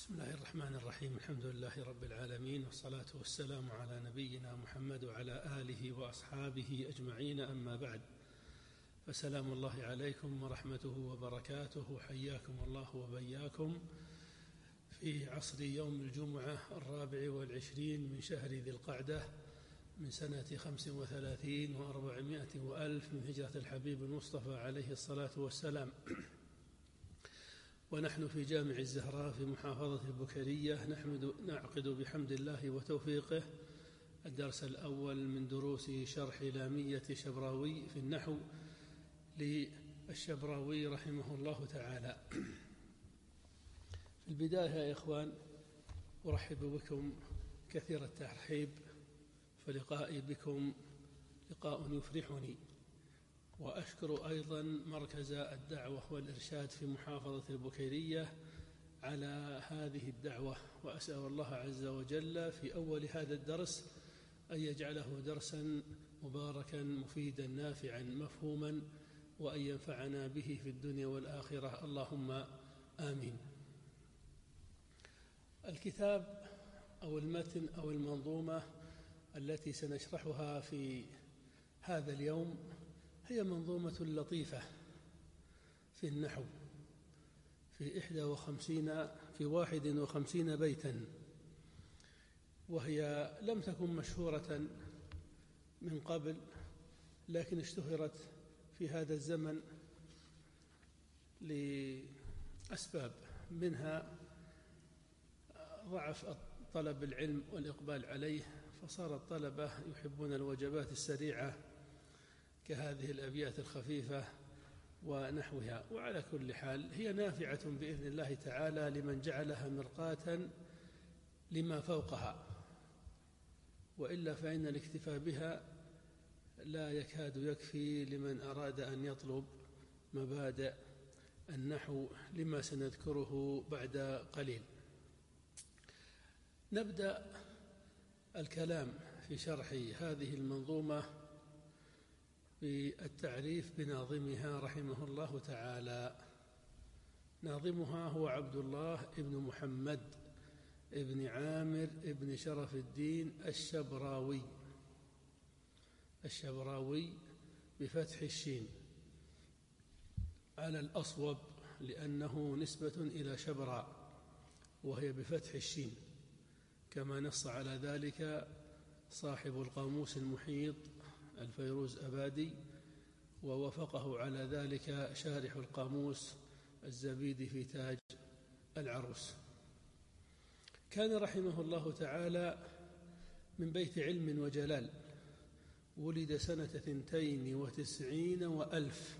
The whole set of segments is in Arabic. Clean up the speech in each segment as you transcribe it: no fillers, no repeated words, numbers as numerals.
بسم الله الرحمن الرحيم. الحمد لله رب العالمين، والصلاة والسلام على نبينا محمد وعلى آله وأصحابه أجمعين، أما بعد، فسلام الله عليكم ورحمته وبركاته. حياكم الله وبياكم في عصر يوم الجمعة 24 من شهر ذي القعدة من سنة 35 و400 وألف من هجرة الحبيب المصطفى عليه الصلاة والسلام، ونحن في جامع الزهراء في محافظة البكرية نعقد بحمد الله وتوفيقه الدرس الأول من دروس شرح لامية شبراوي في النحو للشبراوي رحمه الله تعالى. في البداية يا إخوان أرحب بكم كثير الترحيب، فلقائي بكم لقاء يفرحني، وأشكر أيضا مركز الدعوة والإرشاد في محافظة البكيرية على هذه الدعوة، وأسأل الله عز وجل في أول هذا الدرس أن يجعله درسا مباركا مفيدا نافعا مفهوما، وأن ينفعنا به في الدنيا والآخرة، اللهم آمين. الكتاب أو المتن أو المنظومة التي سنشرحها في هذا اليوم هي منظومة لطيفة في النحو في 51 بيتا، وهي لم تكن مشهورة من قبل، لكن اشتهرت في هذا الزمن لأسباب، منها ضعف طلب العلم والإقبال عليه، فصار الطلبة يحبون الوجبات السريعة كهذه الأبيات الخفيفة ونحوها. وعلى كل حال هي نافعة بإذن الله تعالى لمن جعلها مرقاة لما فوقها، وإلا فإن الاكتفاء بها لا يكاد يكفي لمن أراد أن يطلب مبادئ النحو لما سنذكره بعد قليل. نبدأ الكلام في شرح هذه المنظومة بالتعريف بناظمها رحمه الله تعالى. ناظمها هو عبد الله ابن محمد ابن عامر ابن شرف الدين الشبراوي بفتح الشين على الأصوب، لأنه نسبة إلى شبرا وهي بفتح الشين، كما نص على ذلك صاحب القاموس المحيط الفيروز أبادي، ووافقه على ذلك شارح القاموس الزبيدي في تاج العروس. كان رحمه الله تعالى من بيت علم وجلال، ولد سنة 92 وألف،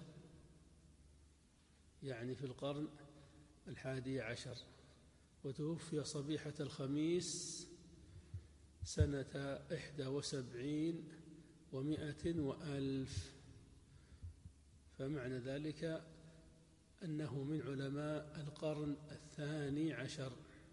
يعني في القرن 11، وتوفي صبيحة الخميس سنة 71 و100 وألف، فمعنى ذلك أنه من علماء القرن 12.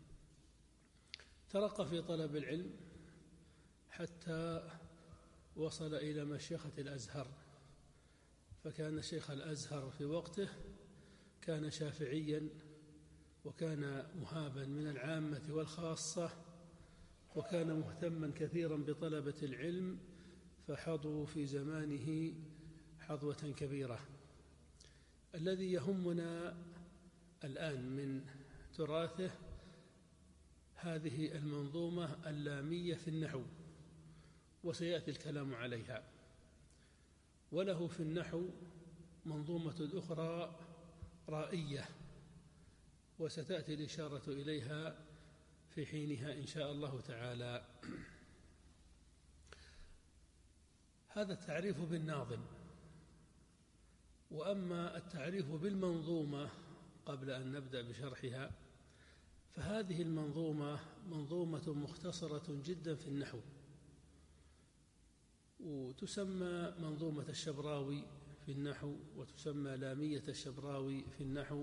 ترقى في طلب العلم حتى وصل إلى مشيخة الأزهر، فكان شيخ الأزهر في وقته كان شافعيا، وكان مهابا من العامة والخاصة، وكان مهتما كثيرا بطلبة العلم، فحظوا في زمانه حظوة كبيرة. الذي يهمنا الآن من تراثه هذه المنظومة اللامية في النحو، وسيأتي الكلام عليها. وله في النحو منظومة أخرى رائية، وستأتي الإشارة إليها في حينها إن شاء الله تعالى. هذا التعريف بالناظم. وأما التعريف بالمنظومة قبل أن نبدأ بشرحها، فهذه المنظومة منظومة مختصرة جدا في النحو، وتسمى منظومة الشبراوي في النحو، وتسمى لامية الشبراوي في النحو،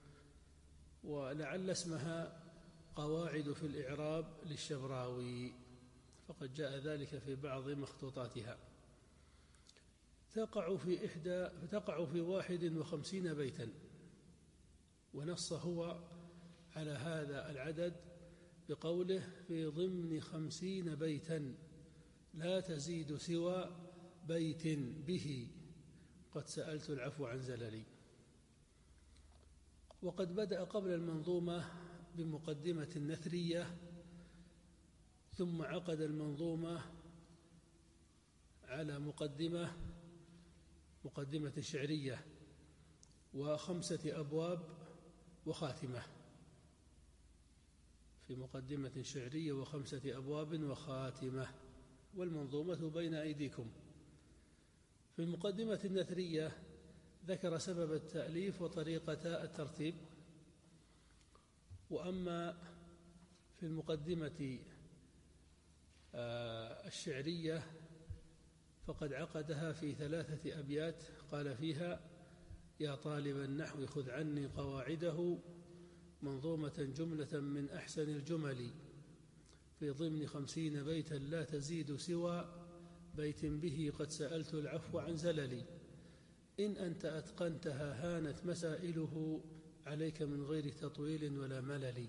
ولعل اسمها قواعد في الإعراب للشبراوي، فقد جاء ذلك في بعض مخطوطاتها. تقع في 51 بيتا، ونص هو على هذا العدد بقوله في ضمن 50 بيتا لا تزيد سوى بيت به قد سألت العفو عن زللي. وقد بدأ قبل المنظومة بمقدمة نثرية، ثم عقد المنظومة على مقدمة شعرية و5 أبواب وخاتمة، في مقدمة شعرية و5 أبواب وخاتمة، والمنظومة بين أيديكم. في المقدمة النثرية ذكر سبب التأليف وطريقة الترتيب. وأما في المقدمة الشعرية فقد عقدها في 3 أبيات، قال فيها: يا طالب النحو خذ عني قواعده منظومة جملة من أحسن الجمل، في ضمن 50 بيتا لا تزيد سوى بيت به قد سألت العفو عن زللي، إن أنت أتقنتها هانت مسائله عليك من غير تطويل ولا ملل.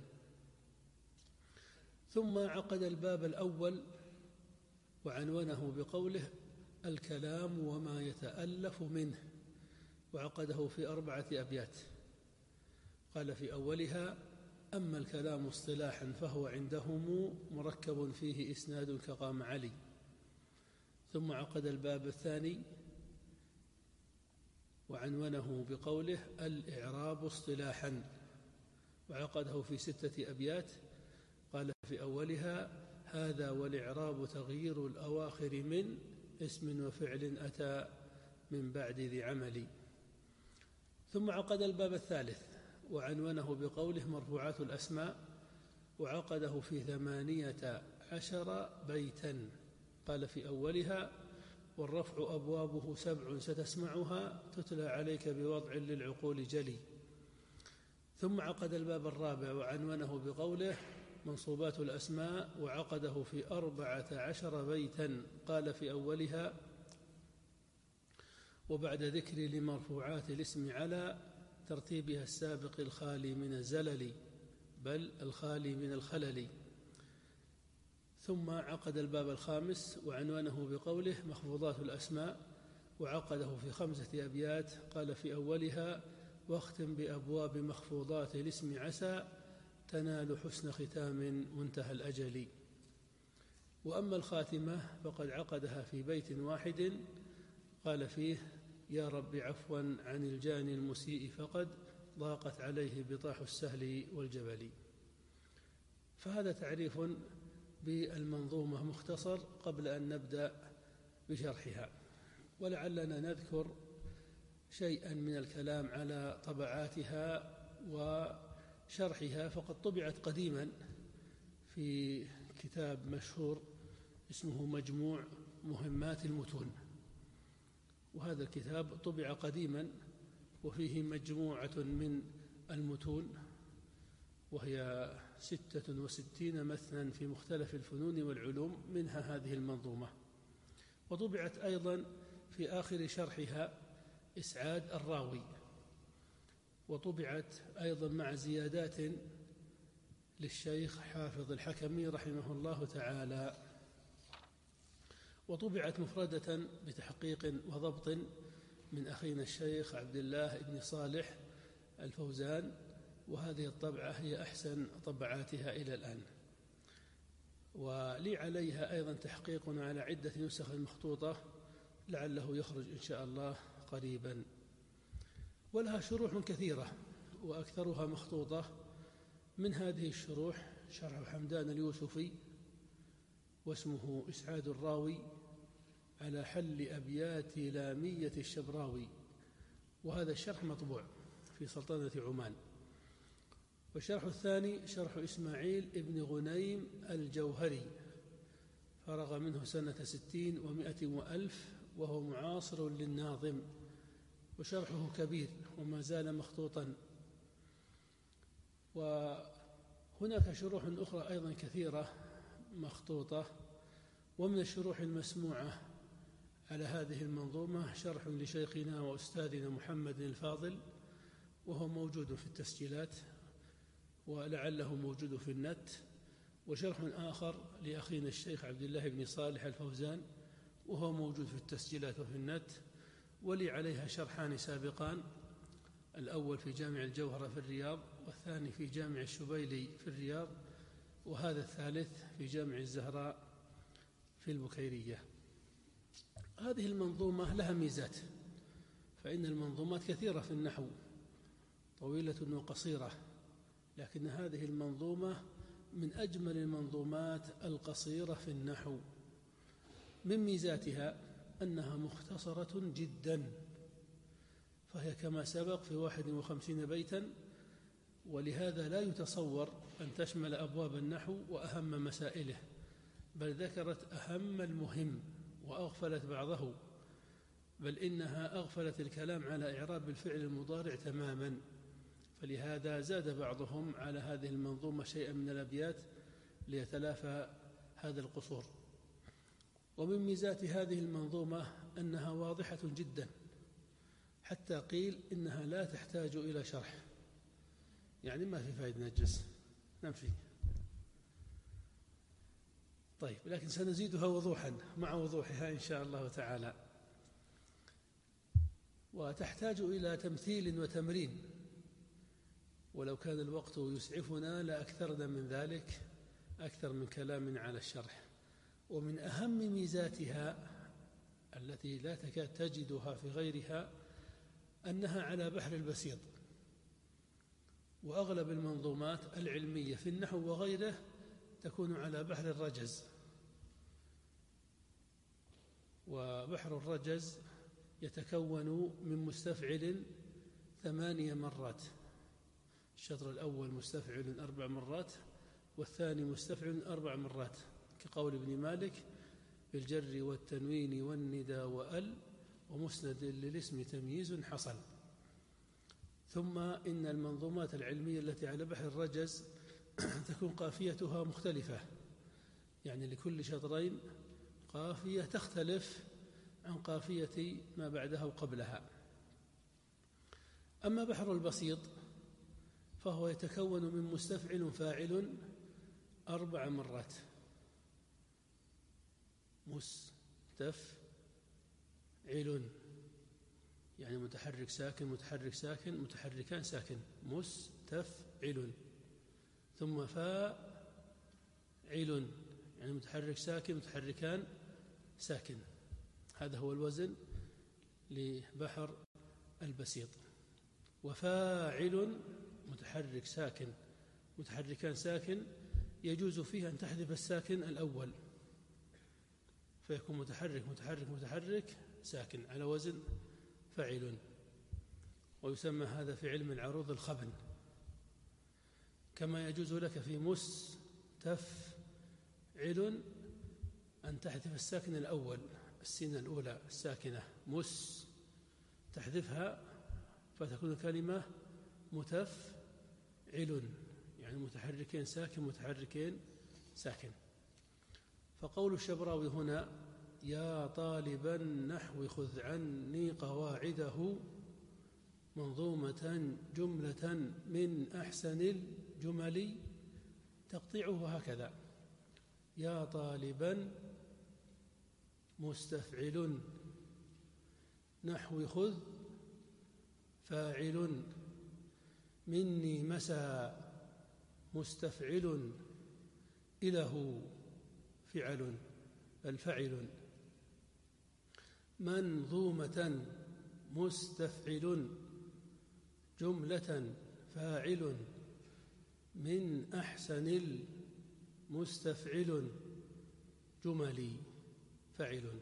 ثم عقد الباب الأول وعنونه بقوله: الكلام وما يتألف منه، وعقده في 4 أبيات. قال في أولها: أما الكلام اصطلاحا فهو عندهم مركب فيه إسناد كقام علي. ثم عقد الباب الثاني وعنونه بقوله: الإعراب اصطلاحا، وعقده في 6 أبيات. قال في أولها: هذا والإعراب تغيير الأواخر من اسم وفعل أتى من بعد ذي عمل. ثم عقد الباب الثالث وعنونه بقوله: مرفوعات الأسماء، وعقده في 18 بيتا. قال في أولها: والرفع أبوابه 7 ستسمعها تتلى عليك بوضع للعقول جلي. ثم عقد الباب الرابع وعنونه بقوله: منصوبات الأسماء، وعقده في 14 بيتا. قال في أولها: وبعد ذكر لمرفوعات الاسم على ترتيبها السابق الخالي من الزلل، بل الخالي من الخلل. ثم عقد الباب الخامس وعنوانه بقوله: مخفوضات الأسماء، وعقده في 5 أبيات. قال في أولها: واختم بأبواب مخفوضات الاسم عسى تنال حسن ختام منتهى الأجل. وأما الخاتمة فقد عقدها في بيت واحد، قال فيه: يا رب عفوا عن الجاني المسيء فقد ضاقت عليه بطاح السهل والجبل. فهذا تعريف بالمنظومة مختصر قبل أن نبدأ بشرحها. ولعلنا نذكر شيئا من الكلام على طبعاتها وشرحها. فقد طبعت قديما في كتاب مشهور اسمه مجموع مهمات المتون، وهذا الكتاب طبع قديما وفيه مجموعة من المتون، وهي 66 متنا في مختلف الفنون والعلوم، منها هذه المنظومة. وطبعت أيضا في آخر شرحها إسعاد الراوي، وطبعت أيضا مع زيادات للشيخ حافظ الحكمي رحمه الله تعالى. وطبعت مفردة بتحقيق وضبط من أخينا الشيخ عبد الله بن صالح الفوزان، وهذه الطبعة هي أحسن طبعاتها إلى الآن. ولي عليها أيضا تحقيق على عدة نسخ مخطوطة لعله يخرج إن شاء الله قريبا. ولها شروح كثيرة وأكثرها مخطوطة. من هذه الشروح شرح حمدان اليوسفي واسمه إسعاد الراوي على حل أبيات لامية الشبراوي، وهذا الشرح مطبوع في سلطنة عمان. والشرح الثاني شرح إسماعيل ابن غنيم الجوهري، فرغ منه سنة 60 و100 وألف، وهو معاصر للناظم، وشرحه كبير وما زال مخطوطا. وهناك شروح أخرى أيضا كثيرة مخطوطة. ومن الشروح المسموعة على هذه المنظومة شرح لشيخنا وأستاذنا محمد الفاضل، وهو موجود في التسجيلات، ولعله موجود في النت، وشرح آخر لأخينا الشيخ عبد الله بن صالح الفوزان وهو موجود في التسجيلات وفي النت، ولي عليها شرحان سابقان، الأول في جامع الجوهرة في الرياض، والثاني في جامع الشبيلي في الرياض، وهذا الثالث في جامع الزهراء في البكيرية. هذه المنظومة لها ميزات، فإن المنظومات كثيرة في النحو طويلة وقصيرة، لكن هذه المنظومة من أجمل المنظومات القصيرة في النحو. من ميزاتها أنها مختصرة جدا، فهي كما سبق في 51 بيتا، ولهذا لا يتصور أن تشمل أبواب النحو وأهم مسائله، بل ذكرت أهم المهم وأغفلت بعضه، بل إنها أغفلت الكلام على إعراب الفعل المضارع تماما، فلهذا زاد بعضهم على هذه المنظومة شيئا من الأبيات ليتلافى هذا القصور. ومن ميزات هذه المنظومة أنها واضحة جدا، حتى قيل إنها لا تحتاج إلى شرح، يعني ما في فائدة نجلس نمشي. طيب، لكن سنزيدها وضوحا مع وضوحها إن شاء الله تعالى. وتحتاج إلى تمثيل وتمرين، ولو كان الوقت يسعفنا لأكثرنا من ذلك، أكثر من كلام على الشرح. ومن أهم ميزاتها التي لا تكاد تجدها في غيرها أنها على بحر البسيط، وأغلب المنظومات العلمية في النحو وغيره تكون على بحر الرجز، وبحر الرجز يتكون من مستفعل 8 مرات، الشطر الأول مستفعل 4 مرات، والثاني مستفعل 4 مرات، كقول ابن مالك: بالجر والتنوين والندى وأل ومسند للاسم تمييز حصل. ثم إن المنظومات العلمية التي على بحر الرجز تكون قافيتها مختلفة، يعني لكل شطرين قافية تختلف عن قافية ما بعدها وقبلها. أما بحر البسيط فهو يتكون من مستفعل فاعل 4 مرات، مستفعل يعني متحرك ساكن متحرك ساكن متحركان ساكن، مستفعل، ثم فاعل يعني متحرك ساكن متحركان ساكن. هذا هو الوزن لبحر البسيط. وفاعل متحرك ساكن متحركان ساكن يجوز فيه أن تحذف الساكن الأول، فيكون متحرك متحرك متحرك ساكن على وزن فاعل، ويسمى هذا في علم العروض الخبن. كما يجوز لك في مستفعل أن تحذف الساكن الأول، السين الأولى الساكنة تحذفها فتكون الكلمة متفعل، يعني متحركين ساكن متحركين ساكن. فقول الشبراوي هنا: يا طالب النحو خذ عني قواعده منظومة جملة من أحسن الجمل، تقطيعه هكذا: يا طالبا مستفعل نحو خذ فاعل مني مسى مستفعل إله فعل الفعل منظومة مستفعل جملة فاعل من أحسن المستفعل جملي فعل.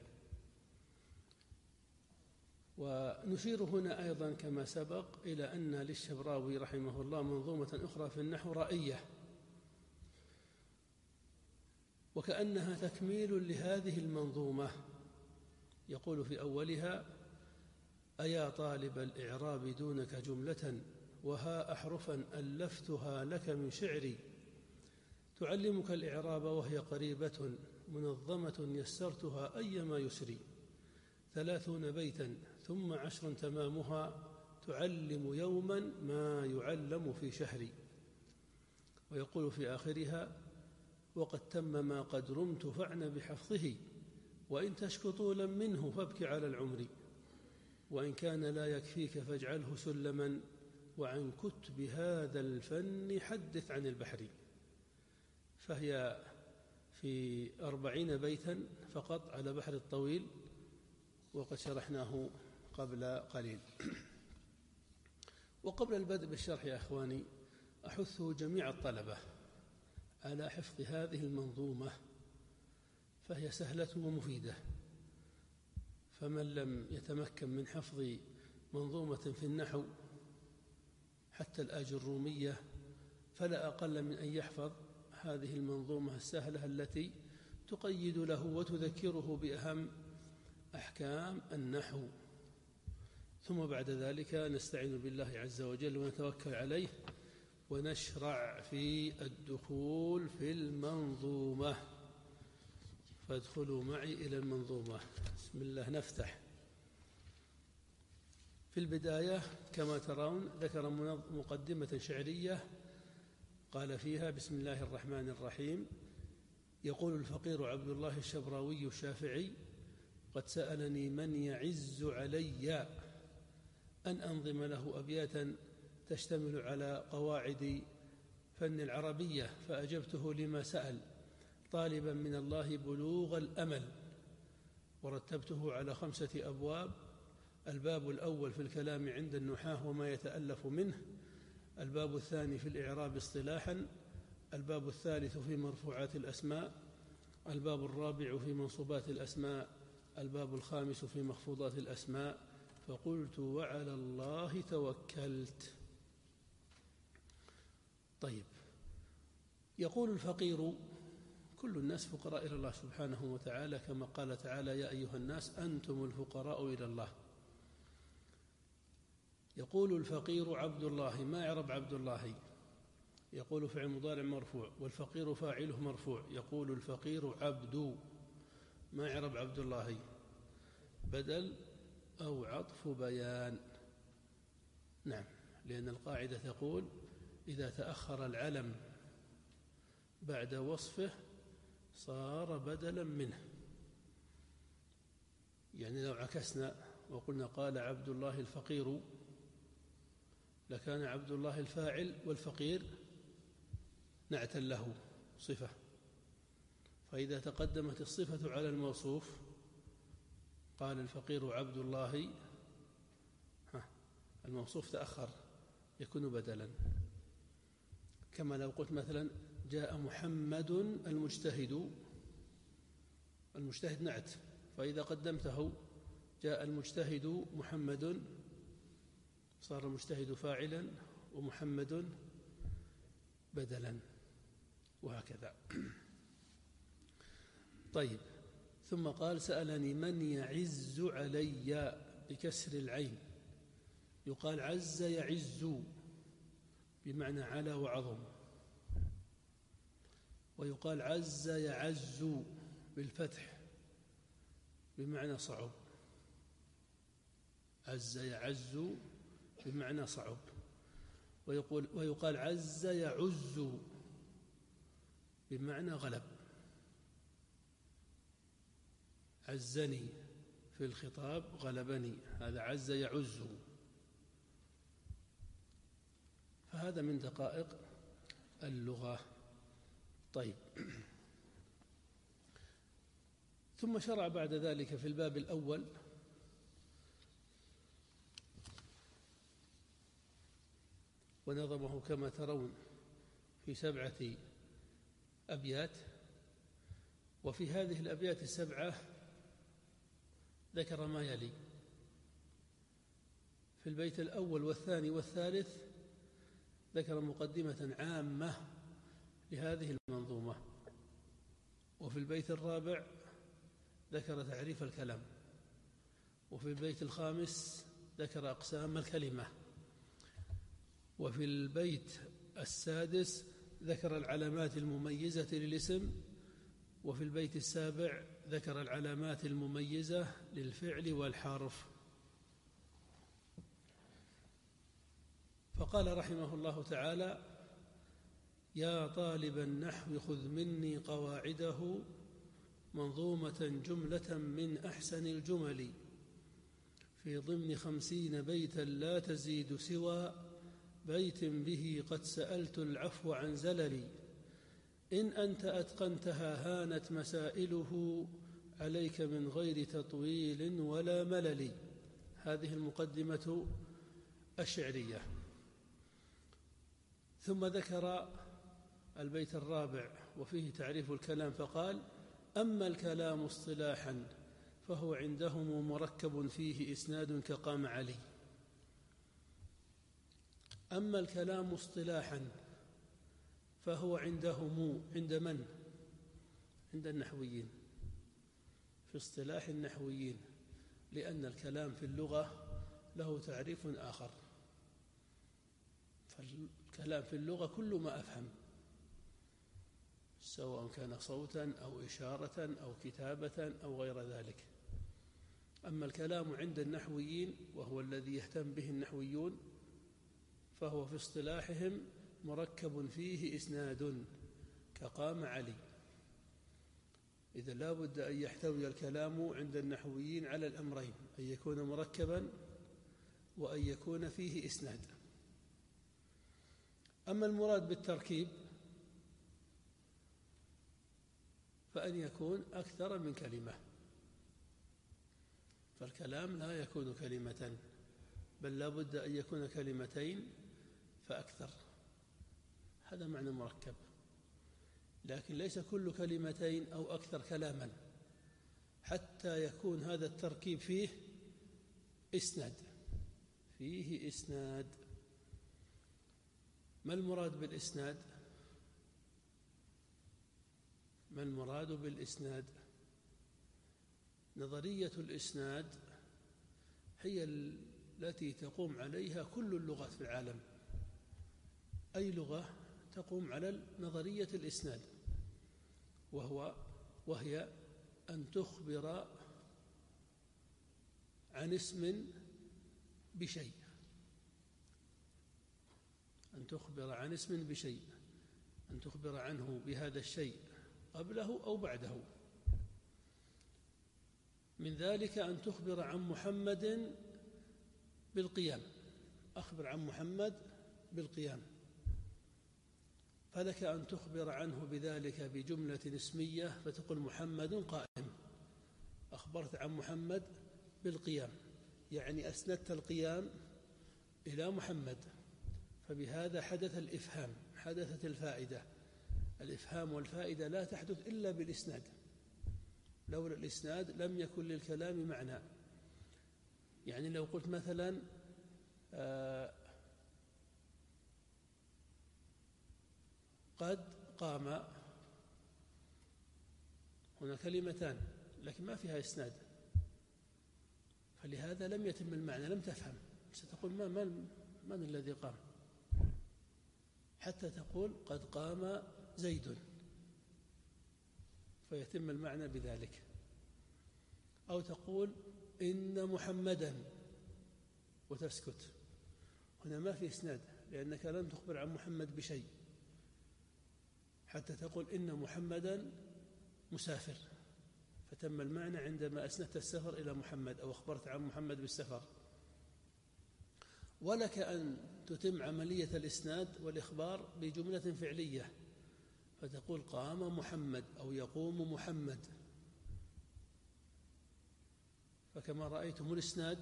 ونشير هنا أيضا كما سبق إلى أن للشبراوي رحمه الله منظومة أخرى في النحو رائية، وكأنها تكميل لهذه المنظومة. يقول في أولها: أيا طالب الإعراب دونك جملة وها أحرفا ألفتها لك من شعري، تعلمك الإعراب وهي قريبة منظمة يسرتها أيما يسري، 30 بيتا ثم 10 تمامها، تعلم يوما ما يعلم في شهر. ويقول في آخرها: وقد تم ما قد رمت فاعن بحفظه، وإن تشك طولا منه فابك على العمر، وإن كان لا يكفيك فاجعله سلما، وعن كتب هذا الفن حدث عن البحر. فهي في 40 بيتا فقط على بحر الطويل، وقد شرحناه قبل قليل. وقبل البدء بالشرح يا أخواني، أحث جميع الطلبة على حفظ هذه المنظومة، فهي سهلة ومفيدة. فمن لم يتمكن من حفظ منظومة في النحو حتى الآجرومية فلا أقل من أن يحفظ هذه المنظومة السهلة التي تقيد له وتذكره بأهم أحكام النحو. ثم بعد ذلك نستعين بالله عز وجل ونتوكل عليه ونشرع في الدخول في المنظومة. فادخلوا معي إلى المنظومة. بسم الله. نفتح. في البداية كما ترون ذكر مقدمة شعرية قال فيها: بسم الله الرحمن الرحيم. يقول الفقير عبد الله الشبراوي الشافعي: قد سألني من يعز علي أن أنظم له أبياتا تشتمل على قواعد فن العربية، فأجبته لما سأل طالبا من الله بلوغ الأمل، ورتبته على 5 أبواب. الباب الأول في الكلام عند النحاة وما يتألف منه، الباب الثاني في الإعراب اصطلاحا، الباب الثالث في مرفوعات الأسماء، الباب الرابع في منصوبات الأسماء، الباب الخامس في مخفوضات الأسماء. فقلت: وعلى الله توكلت. طيب، يقول الفقير: كل الناس فقراء إلى الله سبحانه وتعالى، كما قال تعالى: يا أيها الناس أنتم الفقراء إلى الله. يقول الفقير عبد الله، ما يعرب عبد الله؟ يقول فعل مضارع مرفوع، والفقير فاعله مرفوع. يقول الفقير عبد، ما يعرب عبد الله؟ بدل أو عطف بيان. نعم، لأن القاعدة تقول: إذا تأخر العلم بعد وصفه صار بدلا منه. يعني لو عكسنا وقلنا قال عبد الله الفقير، لكان عبد الله الفاعل والفقير نعتا له صفة. فإذا تقدمت الصفة على الموصوف قال الفقير عبد الله، الموصوف تأخر يكون بدلا. كما لو قلت مثلا: جاء محمد المجتهد. المجتهد نعت، فإذا قدمته جاء المجتهد محمد صار المجتهد فاعلا ومحمد بدلا، وهكذا. طيب، ثم قال: سألني من يعز علي بكسر العين. يقال عز يعز بمعنى علا وعظم، ويقال عز يعز بالفتح بمعنى صعب. عز يعز بمعنى صعب. ويقال عز يعز بمعنى غلب. عزني في الخطاب غلبني، هذا عز يعز. فهذا من دقائق اللغة. طيب، ثم شرع بعد ذلك في الباب الأول ونظمه كما ترون في 7 أبيات. وفي هذه الأبيات 7 ذكر ما يلي: في البيت الأول والثاني والثالث ذكر مقدمة عامة لهذه المنظومة، وفي البيت الرابع ذكر تعريف الكلام، وفي البيت الخامس ذكر أقسام الكلمة، وفي البيت السادس ذكر العلامات المميزة للاسم، وفي البيت السابع ذكر العلامات المميزة للفعل والحرف. فقال رحمه الله تعالى: يا طالب النحو خذ مني قواعده منظومة جملة من أحسن الجمل في ضمن 50 بيتا لا تزيد سوى بيت به قد سألت العفو عن زللي إن أنت أتقنتها هانت مسائله عليك من غير تطويل ولا ملل. هذه المقدمة الشعرية. ثم ذكر البيت الرابع وفيه تعريف الكلام فقال: أما الكلام اصطلاحا فهو عندهم مركب فيه إسناد كقام علي. أما الكلام اصطلاحا فهو عندهم، عند من؟ عند النحويين، في اصطلاح النحويين، لأن الكلام في اللغة له تعريف آخر. فالكلام في اللغة كل ما أفهم، سواء كان صوتا أو إشارة أو كتابة أو غير ذلك. أما الكلام عند النحويين وهو الذي يهتم به النحويون فهو في اصطلاحهم مركب فيه إسناد كقام علي. إذا لا بد أن يحتوي الكلام عند النحويين على الأمرين: أن يكون مركبا وأن يكون فيه إسناد. أما المراد بالتركيب فأن يكون أكثر من كلمة، فالكلام لا يكون كلمة بل لا بد أن يكون كلمتين فأكثر. هذا معنى مركب. لكن ليس كل كلمتين أو أكثر كلاما حتى يكون هذا التركيب فيه إسناد، فيه إسناد. ما المراد بالإسناد؟ ما المراد بالإسناد؟ نظرية الإسناد هي التي تقوم عليها كل اللغات في العالم. أي لغة تقوم على نظرية الإسناد، وهي أن تخبر عن اسم بشيء، أن تخبر عن اسم بشيء، أن تخبر عنه بهذا الشيء قبله أو بعده. من ذلك أن تخبر عن محمد بالقيام، أخبر عن محمد بالقيام، فلك أن تخبر عنه بذلك بجملة اسمية فتقول محمد قائم، أخبرت عن محمد بالقيام، يعني أسندت القيام إلى محمد، فبهذا حدث الإفهام، حدثت الفائدة. الإفهام والفائدة لا تحدث إلا بالإسناد، لولا الإسناد لم يكن للكلام معنى. يعني لو قلت مثلا قد قام، هنا كلمتان لكن ما فيها إسناد، فلهذا لم يتم المعنى، لم تفهم. ستقول من الذي قام، حتى تقول قد قام زيد فيتم المعنى بذلك. أو تقول إن محمدا وتسكت، هنا ما في إسناد لأنك لم تخبر عن محمد بشيء، حتى تقول إن محمدا مسافر، فتم المعنى عندما أسندت السفر إلى محمد أو أخبرت عن محمد بالسفر. ولك أن تتم عملية الإسناد والإخبار بجملة فعلية، فتقول قام محمد أو يقوم محمد. فكما رأيتم الإسناد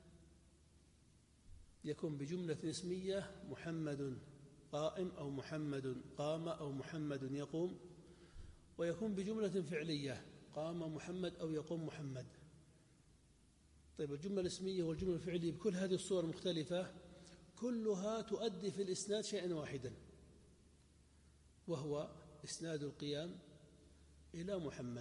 يكون بجملة اسمية: محمد قائم أو محمد قام أو محمد يقوم، ويكون بجملة فعلية: قام محمد أو يقوم محمد. طيب، الجملة الاسمية والجملة الفعلية بكل هذه الصور المختلفة كلها تؤدي في الإسناد شيئا واحدا، وهو إسناد القيام إلى محمد.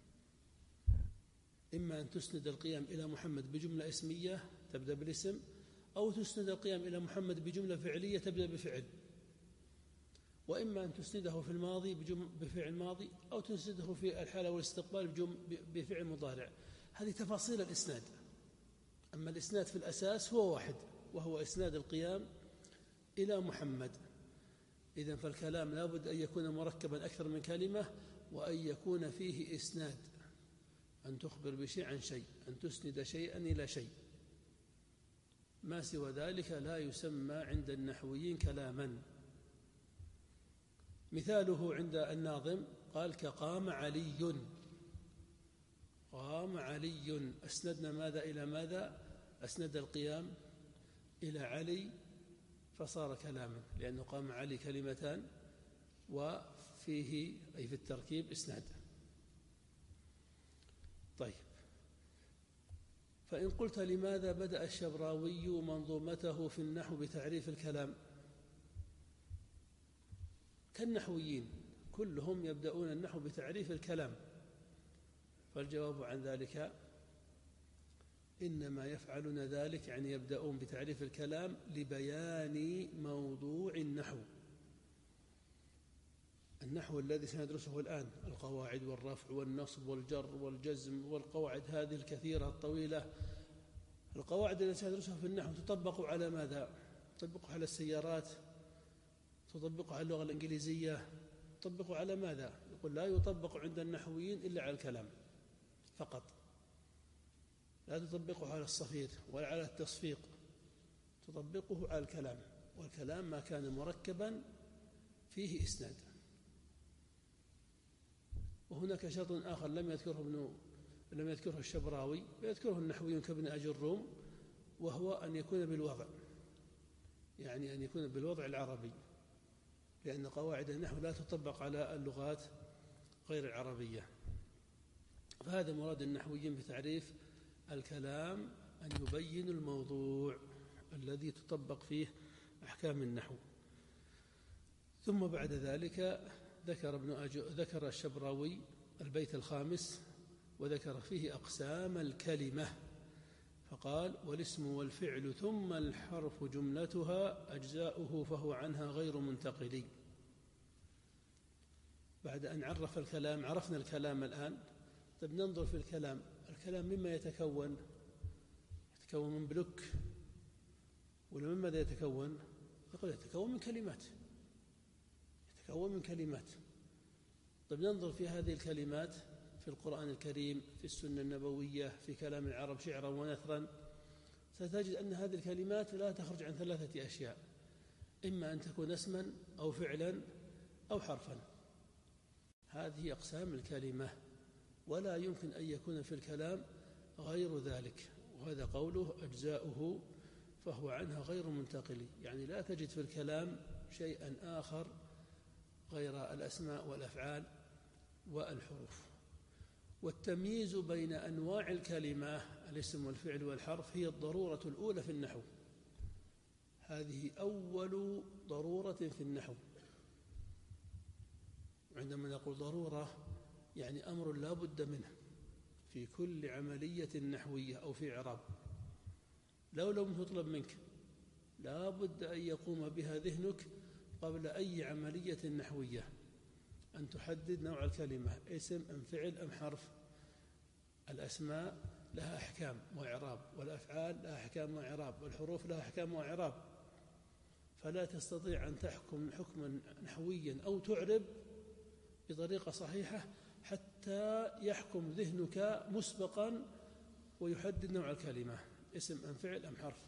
إما أن تسند القيام إلى محمد بجملة اسمية تبدأ بالاسم، أو تسند القيام إلى محمد بجملة فعلية تبدأ بفعل، وإما أن تسنده في الماضي بفعل ماضي، أو تسنده في الحالة والاستقبال بفعل مضارع. هذه تفاصيل الإسناد. أما الإسناد في الأساس هو واحد، وهو إسناد القيام إلى محمد. إذن فالكلام لا بد أن يكون مركبا أكثر من كلمة، وأن يكون فيه إسناد، أن تخبر بشيء عن شيء، أن تسند شيئا إلى شيء. ما سوى ذلك لا يسمى عند النحويين كلاما. مثاله عند الناظم قال كقام علي. قام علي، أسندنا ماذا إلى ماذا؟ أسند القيام إلى علي فصار كلاما، لأنه قام علي كلمتان وفيه أي في التركيب إسناد. طيب، فإن قلت لماذا بدأ الشبراوي منظومته في النحو بتعريف الكلام؟ كالنحويين كلهم يبدأون النحو بتعريف الكلام، فالجواب عن ذلك إنما يفعلون ذلك، يعني يبدأون بتعريف الكلام لبيان موضوع النحو. النحو الذي سندرسه الآن، القواعد والرفع والنصب والجر والجزم والقواعد هذه الكثيرة الطويلة، القواعد التي سندرسها في النحو تطبق على ماذا؟ تطبق على السيارات، تطبق على اللغة الإنجليزية، تطبق على ماذا؟ يقول لا يطبق عند النحويين إلا على الكلام فقط، لا تطبقه على الصفير ولا على التصفيق، تطبقه على الكلام، والكلام ما كان مركبا فيه إسناد. وهناك شرط آخر لم يذكره الشبراوي ويذكره النحويون كابن أجي الروم، وهو أن يكون بالوضع، يعني أن يكون بالوضع العربي، لأن قواعد النحو لا تطبق على اللغات غير العربية. فهذا مراد النحويين بتعريف الكلام، أن يبين الموضوع الذي تطبق فيه أحكام النحو. ثم بعد ذلك ذكر الشبراوي البيت الخامس وذكر فيه أقسام الكلمة، فقال والاسم والفعل ثم الحرف جملتها أجزاؤه فهو عنها غير منتقل. بعد أن عرف الكلام، عرفنا الكلام الآن. طيب ننظر في الكلام. الكلام مما يتكون من بلوك، ولا من ماذا يتكون؟ يقول يتكون من كلمات، يتكون من كلمات. طيب ننظر في هذه الكلمات في القرآن الكريم، في السنة النبوية، في كلام العرب شعرا ونثرا، ستجد أن هذه الكلمات لا تخرج عن 3 أشياء: إما أن تكون اسما أو فعلا أو حرفا. هذه أقسام الكلمة، ولا يمكن أن يكون في الكلام غير ذلك. وهذا قوله أجزاؤه فهو عنها غير منتقل، يعني لا تجد في الكلام شيئا آخر غير الأسماء والأفعال والحروف. والتمييز بين أنواع الكلمة، الاسم والفعل والحرف، هي الضرورة الأولى في النحو. هذه أول ضرورة في النحو. عندما نقول ضرورة يعني أمر لا بد منه في كل عملية نحوية أو في إعراب. لو لم تطلب منك لا بد أن يقوم بها ذهنك قبل أي عملية نحوية، أن تحدد نوع الكلمة، اسم أم فعل أم حرف. الأسماء لها أحكام وإعراب، والأفعال لها أحكام وإعراب، والحروف لها أحكام وإعراب. فلا تستطيع أن تحكم حكما نحويا أو تعرب بطريقة صحيحة حتى يحكم ذهنك مسبقا ويحدد نوع الكلمة، اسم أم فعل أم حرف.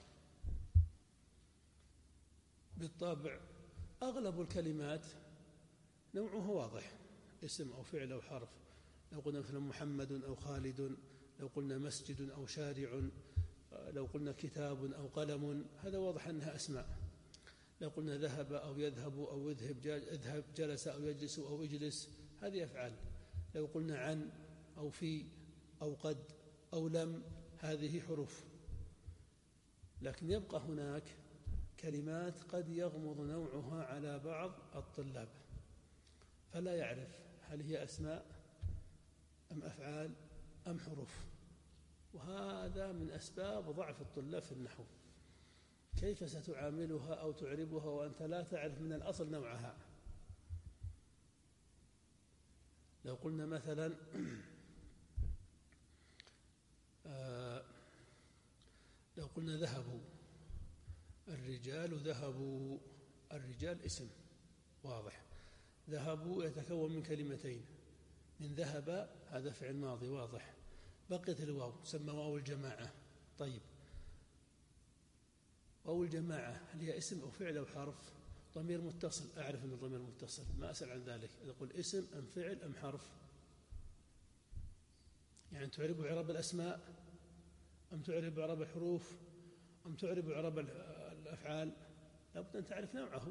بالطبع أغلب الكلمات نوعها واضح، اسم أو فعل أو حرف. لو قلنا مثلا محمد أو خالد، لو قلنا مسجد أو شارع، لو قلنا كتاب أو قلم، هذا واضح أنها أسماء. لو قلنا ذهب أو يذهب أو اذهب، جلس أو يجلس أو اجلس، هذه أفعال. لو قلنا عن أو في أو قد أو لم، هذه حروف. لكن يبقى هناك كلمات قد يغمض نوعها على بعض الطلاب، فلا يعرف هل هي أسماء أم أفعال أم حروف، وهذا من أسباب ضعف الطلاب في النحو. كيف ستعاملها أو تعربها وأنت لا تعرف من الأصل نوعها؟ لو قلنا مثلا لو قلنا ذهبوا، الرجال ذهبوا، الرجال اسم واضح. ذهبوا يتكون من كلمتين، من ذهب هذا فعل ماضي واضح، بقيت الواو تسمى واو الجماعة. طيب واو الجماعة هل هي اسم أو فعل أو حرف؟ ضمير متصل، أعرف أنه ضمير متصل، ما أسأل عن ذلك. أقول اسم أم فعل أم حرف؟ يعني تعرب إعراب الأسماء أم تعرب إعراب الحروف أم تعرب إعراب الأفعال؟ لابد أن تعرف نوعه.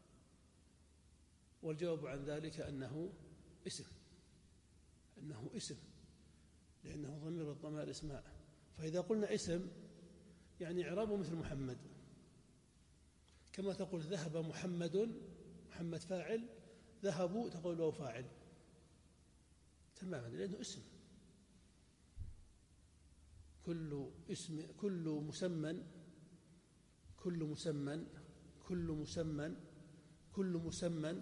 والجواب عن ذلك أنه اسم، أنه اسم، لأنه ضمير الضمائر اسماء. فإذا قلنا اسم يعني إعرابه مثل محمد، كما تقول ذهب محمد، محمد فاعل، ذهبوا تقول له فاعل تماما، لأنه اسم. كل اسم، كل مسمى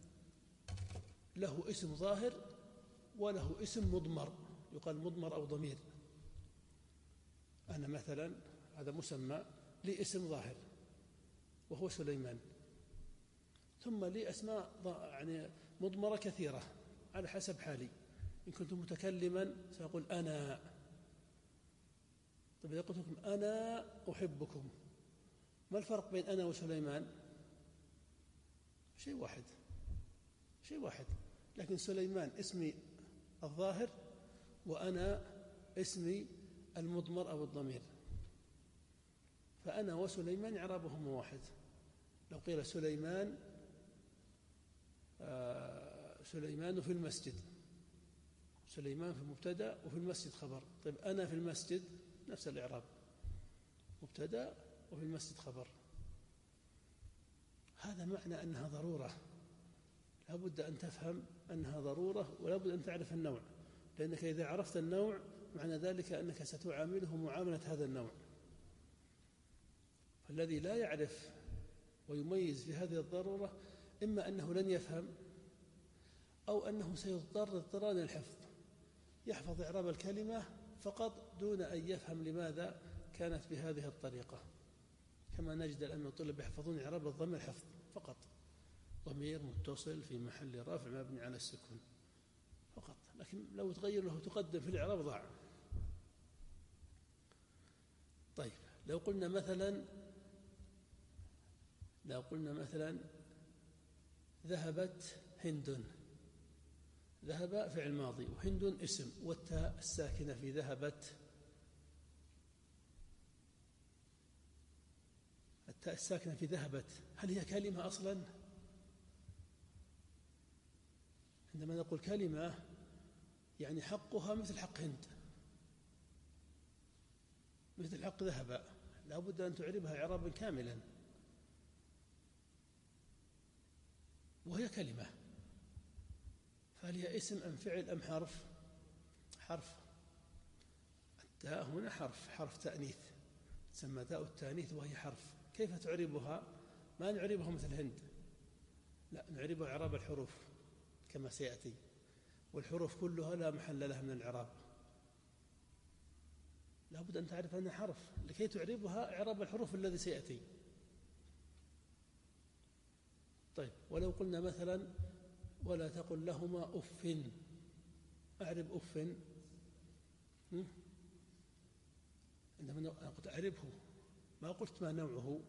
له اسم ظاهر وله اسم مضمر، يقال مضمر أو ضمير. أنا مثلا هذا مسمى لي اسم ظاهر وهو سليمان، ثم لي أسماء يعني مضمرة كثيرة على حسب حالي. إن كنت متكلما سأقول أنا. طيب إذا قلت لكم أنا أحبكم، ما الفرق بين أنا وسليمان؟ شيء واحد، لكن سليمان اسمي الظاهر وأنا اسمي المضمر أو الضمير، فأنا وسليمان إعرابهما واحد. لو قيل سليمان في المسجد، سليمان في مبتدأ وفي المسجد خبر. طيب أنا في المسجد نفس الإعراب، مبتدأ وفي المسجد خبر. هذا معنى أنها ضرورة، لا بد أن تفهم أنها ضرورة، ولا بد أن تعرف النوع، لأنك إذا عرفت النوع معنى ذلك أنك ستعامله معاملة هذا النوع. فالذي لا يعرف ويميز في هذه الضرورة إما أنه لن يفهم أو أنه سيضطر اضطرارا للحفظ، يحفظ إعراب الكلمة فقط دون أن يفهم لماذا كانت بهذه الطريقة. كما نجد الآن الطلاب يحفظون إعراب الضمير حفظ فقط، ضمير متصل في محل رفع مبني على السكون فقط، لكن لو تغير له تقدم في الإعراب ضاع. طيب لو قلنا مثلا ذهبت هند، ذهب فعل ماضي وهند اسم، والتاء الساكنة في ذهبت، التاء الساكنة في ذهبت هل هي كلمة أصلا؟ عندما نقول كلمة يعني حقها مثل حق هند، مثل حق ذهب، لا بد أن تعربها إعرابا كاملا، وهي كلمة. فهل هي اسم أم فعل أم حرف؟ حرف. التاء هنا حرف تأنيث، تسمى تاء التأنيث وهي حرف. كيف تعربها؟ ما نعربها مثل هند، لا، نعربها إعراب الحروف كما سيأتي، والحروف كلها لا محل لها من الإعراب، لا بد أن تعرف أنها حرف لكي تعربها إعراب الحروف الذي سيأتي. طيب ولو قلنا مثلا ولا تقل لهما أف، أعرب أف، عندما قلت أعربه ما قلت ما نوعه.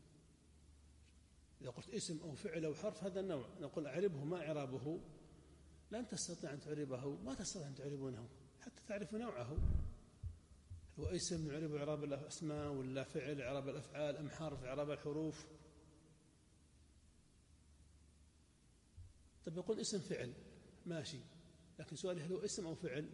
إذا قلت اسم أو فعل أو حرف هذا النوع، نقول أعربه ما إعرابه، لن تستطيع أن تعربه، ما تستطيع أن تعربونه حتى تعرف نوعه. هو اسم نعرب إعراب الأسماء، ولا فعل إعراب الأفعال، أم حرف إعراب الحروف؟ طيب يقول اسم فعل ماشي، لكن سؤالي هل هو اسم أو فعل؟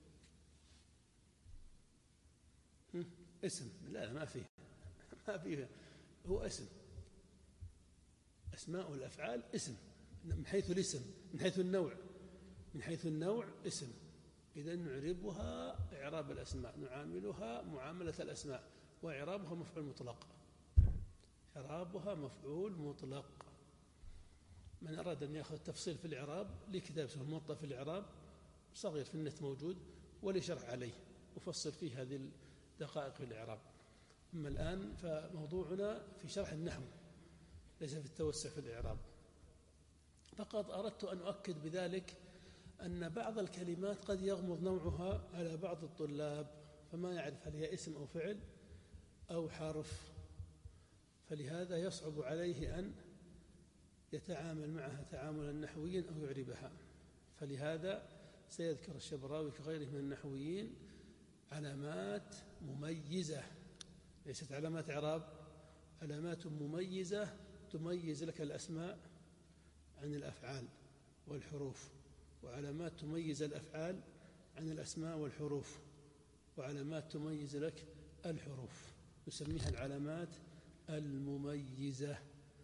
اسم، لا ما فيه هو اسم. أسماء الأفعال اسم من حيث الاسم، من حيث النوع اسم. إذن نعربها إعراب الأسماء، نعاملها معاملة الأسماء، وإعرابها مفعول مطلق، إعرابها مفعول مطلق. من أراد أن يأخذ تفصيل في الإعراب لكتاب اسمه موطأ في الإعراب صغير في النت موجود، ولشرح عليه أفصل فيه هذه الدقائق في الإعراب. أما الآن فموضوعنا في شرح النحو ليس في التوسع في الإعراب. فقط أردت أن أؤكد بذلك أن بعض الكلمات قد يغمض نوعها على بعض الطلاب، فما يعرف هل هي اسم أو فعل أو حرف، فلهذا يصعب عليه أن يتعامل معها تعاملا نحويا أو يعربها. فلهذا سيذكر الشبراوي كغيره من النحويين علامات مميزة، ليست علامات إعراب، علامات مميزة تميز لك الأسماء عن الأفعال والحروف، وعلامات تميز الأفعال عن الأسماء والحروف، وعلامات تميز لك الحروف، نسميها العلامات المميزة.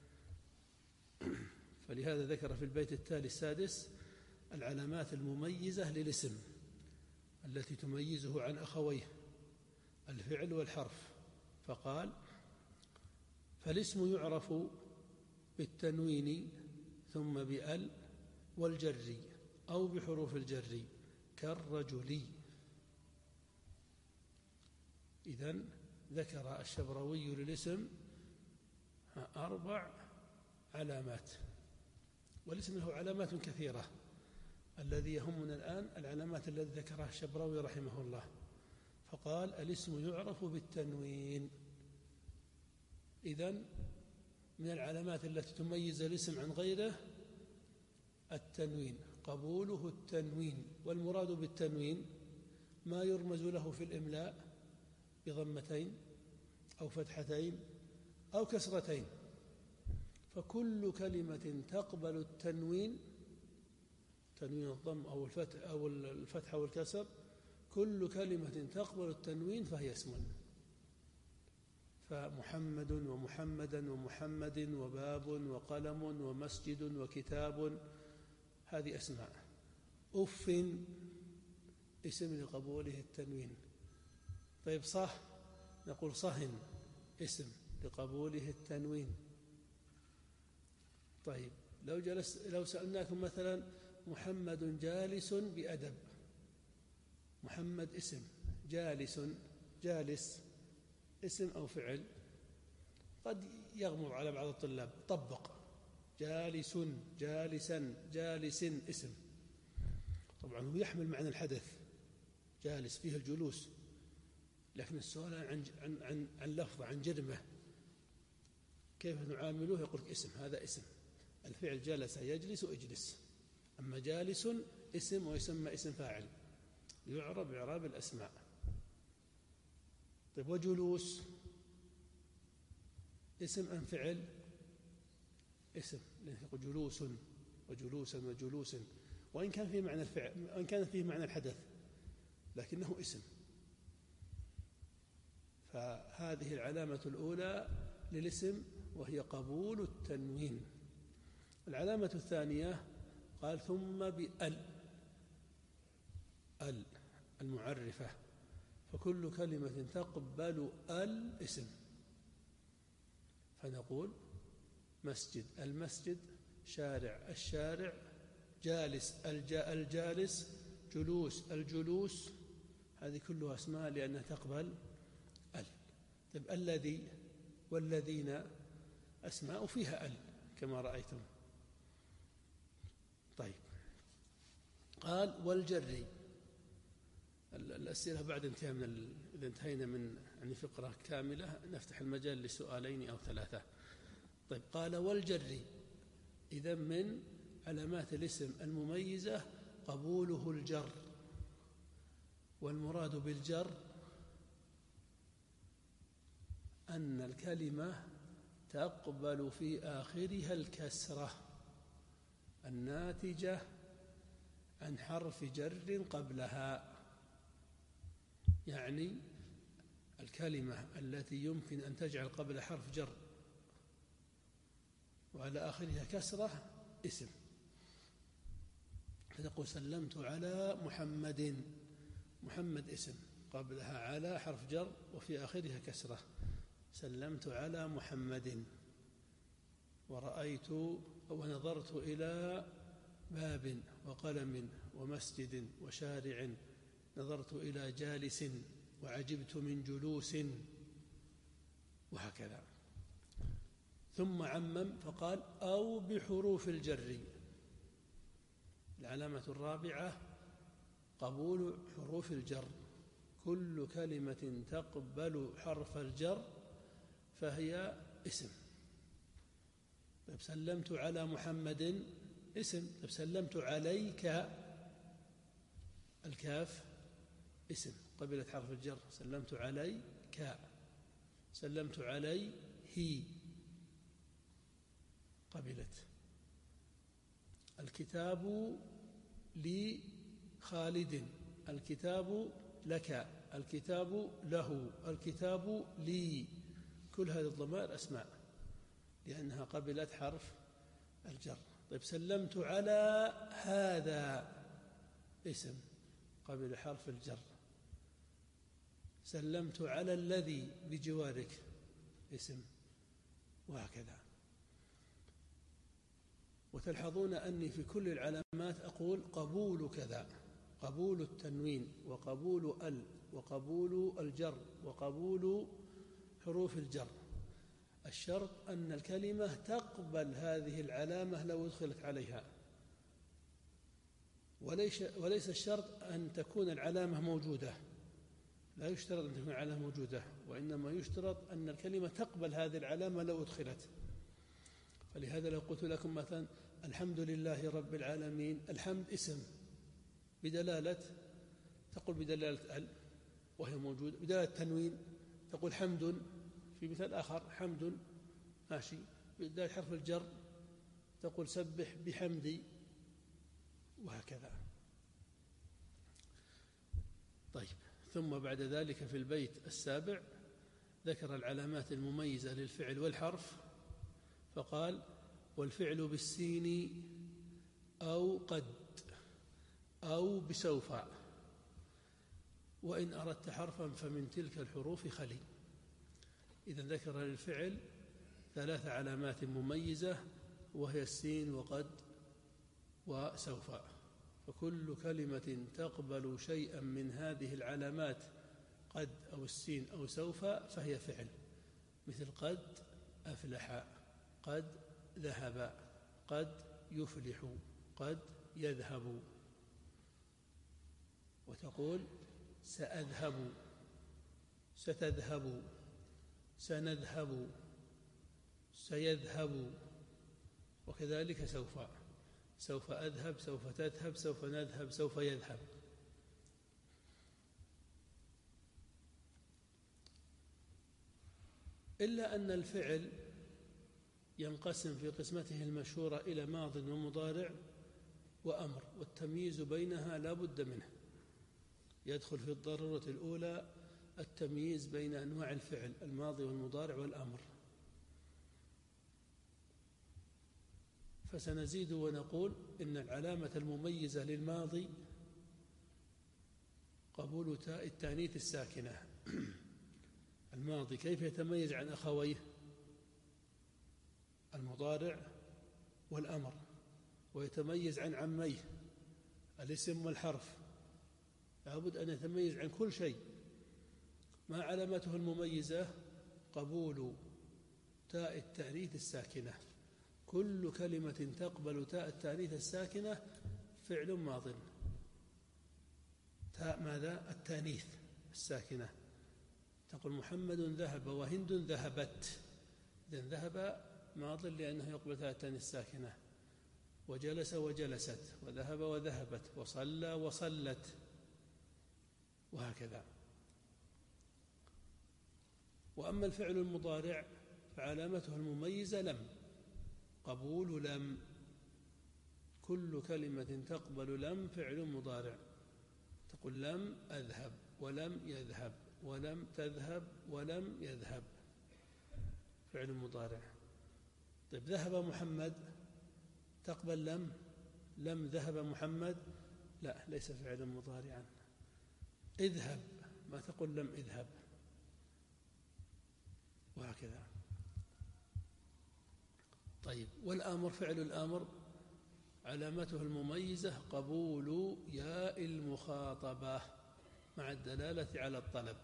فلهذا ذكر في البيت التالي السادس العلامات المميزة للاسم التي تميزه عن أخويه الفعل والحرف، فقال: فالاسم يعرف بالتنوين ثم بأل والجر أو بحروف الجر كالرجل. إذن ذكر الشبراوي للاسم 4 علامات، والاسم له علامات كثيرة. الذي يهمنا الآن العلامات التي ذكرها الشبراوي رحمه الله، فقال: الاسم يعرف بالتنوين. إذن من العلامات التي تميز الاسم عن غيره التنوين، قبوله التنوين، والمراد بالتنوين ما يرمز له في الإملاء بضمتين أو فتحتين أو كسرتين، فكل كلمة تقبل التنوين، تنوين الضم أو الفتح أو الكسر، كل كلمة تقبل التنوين فهي اسم. فمحمد ومحمدا ومحمد وباب وقلم ومسجد وكتاب، هذه أسماء. أف اسم لقبوله التنوين. طيب صح، نقول صهن اسم لقبوله التنوين. طيب لو سألناكم مثلا محمد جالس بأدب، محمد اسم، جالس اسم أو فعل، قد يغمض على بعض الطلاب. طبق جالس، جالسا، جالس اسم، طبعا هو يحمل معنى الحدث، جالس فيه الجلوس، لكن السؤال عن لفظة، عن جرمه، كيف نعامله؟ يقول اسم، هذا اسم. الفعل جلس يجلس اجلس، أما جالس اسم ويسمى اسم فاعل، يعرب إعراب الأسماء. طيب وجلوس اسم أم فعل؟ اسم، لأنه يقول جلوس وجلوسا وجلوس، وإن كان فيه معنى الفعل، وإن كان فيه معنى الحدث، لكنه اسم. فهذه العلامة الأولى للاسم، وهي قبول التنوين. العلامة الثانية قال: ثم بأل، المعرفة، فكل كلمة تقبل ال اسم، فنقول مسجد، المسجد، شارع، الشارع، جالس، الجالس، جلوس، الجلوس، هذه كلها أسماء لأنها تقبل ال. طيب الذي والذين أسماء فيها ال كما رأيتم. طيب قال: والجر. الأسئلة بعد انتهاء إذا انتهينا من فقرة كاملة نفتح المجال لسؤالين أو 3. طيب قال: والجر. إذا من علامات الاسم المميزة قبوله الجر، والمراد بالجر أن الكلمة تقبل في آخرها الكسرة الناتجة عن حرف جر قبلها، يعني الكلمة التي يمكن أن تجعل قبل حرف جر وعلى آخرها كسرة اسم، فتقول: سلمت على محمد، محمد اسم، قبلها على حرف جر وفي آخرها كسرة، سلمت على محمد. ورأيت ونظرت إلى باب وقلم ومسجد وشارع، نظرت إلى جالس وعجبت من جلوس، وهكذا. ثم عمم فقال: أو بحروف الجر، العلامة الرابعة قبول حروف الجر. كل كلمة تقبل حرف الجر فهي اسم. طيب سلمت على محمد اسم. طيب سلمت عليك، الكاف اسم قبلت حرف الجر. سلمت عليك. سلمت عليه قبلت. الكتاب لخالد، الكتاب لك، الكتاب له، الكتاب لي، كل هذه الضمائر أسماء لأنها قبلت حرف الجر. طيب سلمت على هذا اسم قبل حرف الجر. سلمت على الذي بجوارك اسم، وهكذا. وتلحظون أني في كل العلامات أقول قبول كذا، قبول التنوين وقبول وقبول الجر وقبول حروف الجر. الشرط أن الكلمة تقبل هذه العلامة لو أدخلت عليها، وليس الشرط أن تكون العلامة موجودة. لا يشترط أن تكون العلامة موجودة، وإنما يشترط أن الكلمة تقبل هذه العلامة لو أدخلت. فلهذا لو قلت لكم مثلا الحمد لله رب العالمين، الحمد اسم بدلالة، تقول بدلالة ال وهي موجودة، بدلالة التنوين تقول حمد، في مثال آخر حمد ماشي، بدلالة حرف الجر تقول سبح بحمدي، وهكذا. طيب ثم بعد ذلك في البيت السابع ذكر العلامات المميزة للفعل والحرف، فقال والفعل بالسين أو قد أو بسوف، وإن أردت حرفا فمن تلك الحروف خلي. إذا ذكر للفعل 3 علامات مميزة، وهي السين وقد وسوف. فكل كلمة تقبل شيئا من هذه العلامات، قد أو السين أو سوف، فهي فعل. مثل قد أفلح، قد ذهب، قد يفلح، قد يذهب. وتقول سأذهب، ستذهب، سنذهب، سيذهب. وكذلك سوف، سوف أذهب، سوف تذهب، سوف نذهب، سوف يذهب. إلا أن الفعل ينقسم في قسمته المشهورة إلى ماض ومضارع وأمر، والتمييز بينها لا بد منه. يدخل في الضرورة الأولى التمييز بين أنواع الفعل، الماضي والمضارع والأمر. فسنزيد ونقول إن العلامة المميزة للماضي قبول تاء التانيث الساكنة. الماضي كيف يتميز عن أخويه المضارع والأمر، ويتميز عن عميه الاسم والحرف؟ لابد أن يتميز عن كل شيء. ما علامته المميزة؟ قبول تاء التأنيث الساكنة. كل كلمة تقبل تاء التأنيث الساكنة فعل ماض. تاء ماذا؟ التأنيث الساكنة. تقول محمد ذهب وهند ذهبت، إذن ذهب ماض لأنه يقبل تاء التأنيث الساكنة، وجلس وجلست، وذهب وذهبت، وصلى وصلت، وهكذا. وأما الفعل المضارع فعلامته المميزة لم، قبول لم. كل كلمة تقبل لم فعل مضارع. تقول لم أذهب، ولم يذهب، ولم تذهب، ولم يذهب، فعل مضارع. طيب ذهب محمد، تقبل لم؟ لم ذهب محمد؟ لا، ليس فعلا مضارعا. اذهب، ما تقول لم اذهب، وهكذا. طيب والآمر، فعل الآمر علامته المميزة قبول ياء المخاطبة مع الدلالة على الطلب.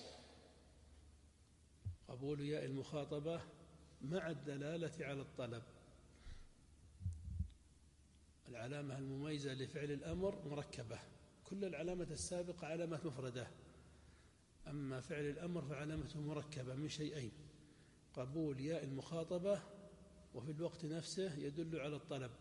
قبول ياء المخاطبة مع الدلالة على الطلب. العلامة المميزة لفعل الأمر مركبة، كل العلامة السابقة علامات مفردة، أما فعل الأمر فعلامته مركبة من شيئين: قبول ياء المخاطبة، وفي الوقت نفسه يدل على الطلب.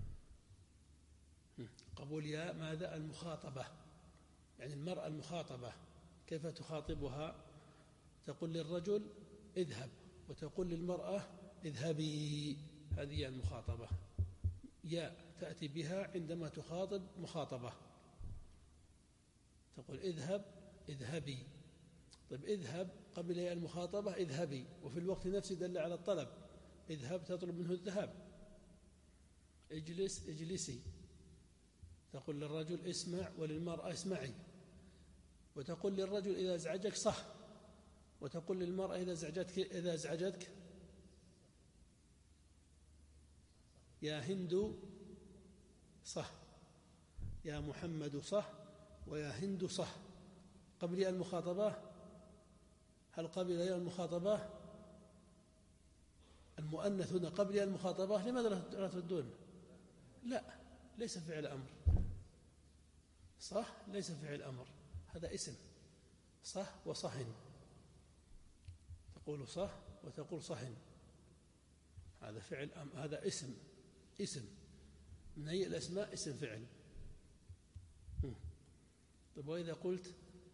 قبول ياء ماذا؟ المخاطبة، يعني المرأة المخاطبة كيف تخاطبها؟ تقول للرجل اذهب، وتقول للمرأة اذهبي، هذه المخاطبة. ياء تأتي بها عندما تخاطب مخاطبة، تقول اذهب اذهبي. طيب اذهب قبل ياء المخاطبة اذهبي، وفي الوقت نفسه دل على الطلب، اذهب تطلب منه الذهاب. اجلس اجلسي، تقول للرجل اسمع، وللمرأة اسمعي. وتقول للرجل إذا ازعجك صح، وتقول للمرأة إذا ازعجتك يا هند صح، يا محمد صح، ويا هند صح. قبل المخاطبة، هل قبل يا المخاطبة؟ المؤنث هنا قبل المخاطبة، لماذا لا تردون؟ لا، ليس فعل أمر. صح ليس فعل أمر، هذا اسم. صح وصهن، تقول صح وتقول صهن، هذا فعل هذا اسم. اسم من أي الأسماء؟ اسم فعل. طيب وإذا قلت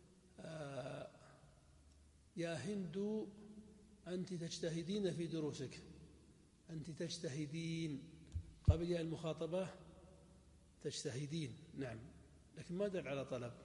يا هند أنت تجتهدين في دروسك، أنت تجتهدين قبل ياء المخاطبة تجتهدين، نعم، لكن ما دل على طلب.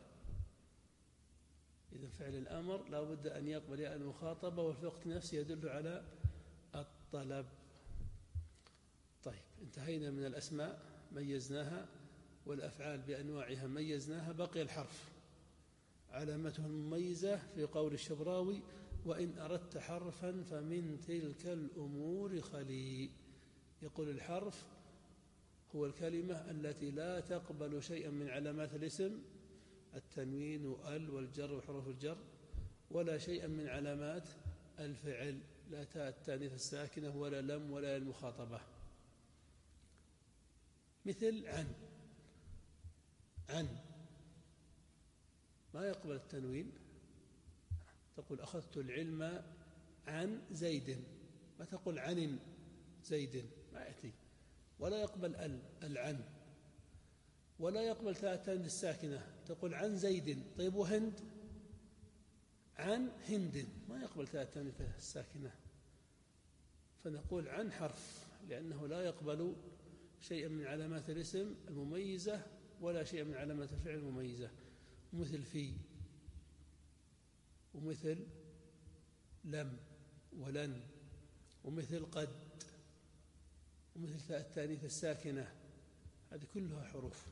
إذا فعل الأمر لا بد أن يقبل ياء المخاطبة، وفي الوقت نفسه يدل على الطلب. طيب انتهينا من الأسماء ميزناها، والأفعال بأنواعها ميزناها، بقي الحرف. علامته المميزة في قول الشبراوي: وإن أردت حرفا فمن تلك الأمور خلي. يقول الحرف هو الكلمة التي لا تقبل شيئا من علامات الاسم، التنوين وال والجر وحروف الجر، ولا شيئا من علامات الفعل، لا تاء التانيث الساكنة ولا لم ولا المخاطبة. مثل عن ما يقبل التنوين، تقول أخذت العلم عن زيد، ما تقول عن زيد، ما يأتي. ولا يقبل العن، ولا يقبل تاء التانيث الساكنة، تقول عن زيد. طيب وهند؟ عن هند، ما يقبل تاء التانيث الساكنة، فنقول عن حرف، لأنه لا يقبل شيئا من علامات الاسم المميزة ولا شيئا من علامات الفعل المميزة. مثل في، ومثل لم ولن، ومثل قد، ومثل تاء التانيث الساكنة، هذه كلها حروف.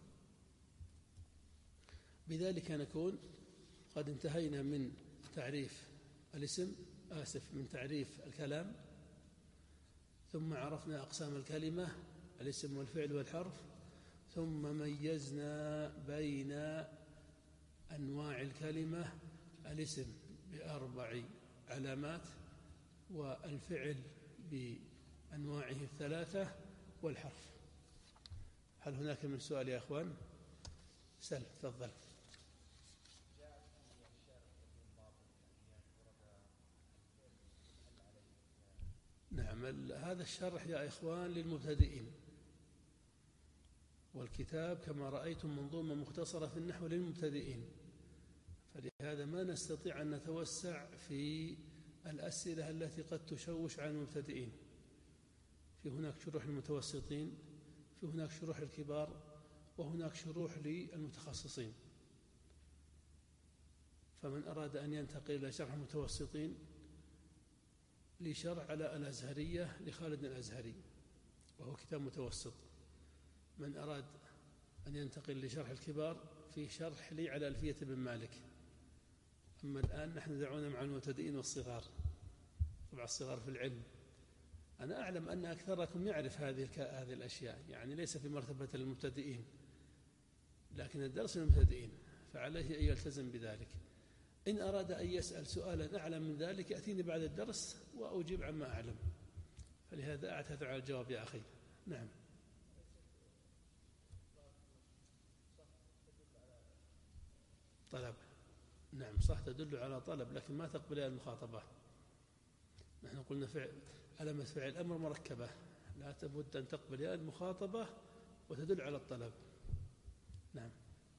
بذلك نكون قد انتهينا من تعريف الاسم، من تعريف الكلام، ثم عرفنا أقسام الكلمة: الاسم والفعل والحرف، ثم ميزنا بين أنواع الكلمة: الاسم ب4 علامات، والفعل بأنواعه 3، والحرف. هل هناك من سؤال يا أخوان؟ سل، تفضل. نعم، هذا الشرح يا إخوان للمبتدئين، والكتاب كما رأيتم منظومة مختصرة في النحو للمبتدئين، فلهذا ما نستطيع أن نتوسع في الأسئلة التي قد تشوش عن المبتدئين. في هناك شروح للمتوسطين، في هناك شروح الكبار، وهناك شروح للمتخصصين. فمن أراد أن ينتقل إلى شرح المتوسطين، لشرح على الأزهرية لخالد الأزهري، وهو كتاب متوسط. من أراد أن ينتقل لشرح الكبار، في شرح لي على ألفية بن مالك. أما الآن نحن دعونا مع المبتدئين والصغار، طبعا الصغار في العلم. أنا أعلم أن أكثركم يعرف هذه الأشياء، يعني ليس في مرتبة المبتدئين، لكن الدرس للمبتدئين، فعليه أن يلتزم بذلك. إن أراد أن يسأل سؤالا أعلم من ذلك يأتيني بعد الدرس وأجيب عما أعلم، فلهذا أعتذر على الجواب يا أخي. نعم. الطلب. نعم صح، تدل على طلب لكن ما تقبل المخاطبة. نحن قلنا علامة فعل الأمر مركبة، لا تبد أن تقبل المخاطبة وتدل على الطلب. نعم.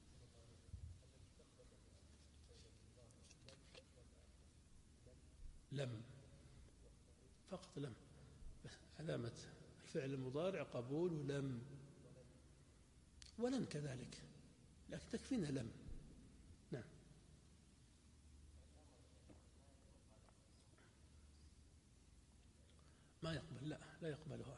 لم، فقط لم، بس علامة الفعل المضارع قبول لم، ولن كذلك، لكن تكفينا لم. نعم. ما يقبل، لا يقبلها.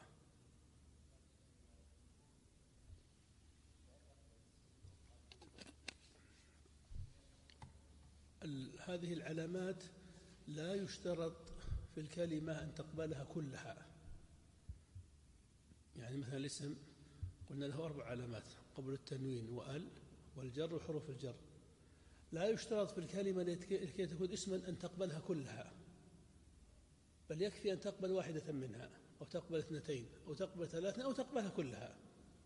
هذه العلامات لا يشترط في الكلمة أن تقبلها كلها. يعني مثلا الاسم قلنا له 4 علامات قبل التنوين وأل والجر وحروف الجر. لا يشترط في الكلمة لكي تكون اسما أن تقبلها كلها، بل يكفي أن تقبل واحدة منها أو تقبل 2 أو تقبل 3 أو تقبلها كلها.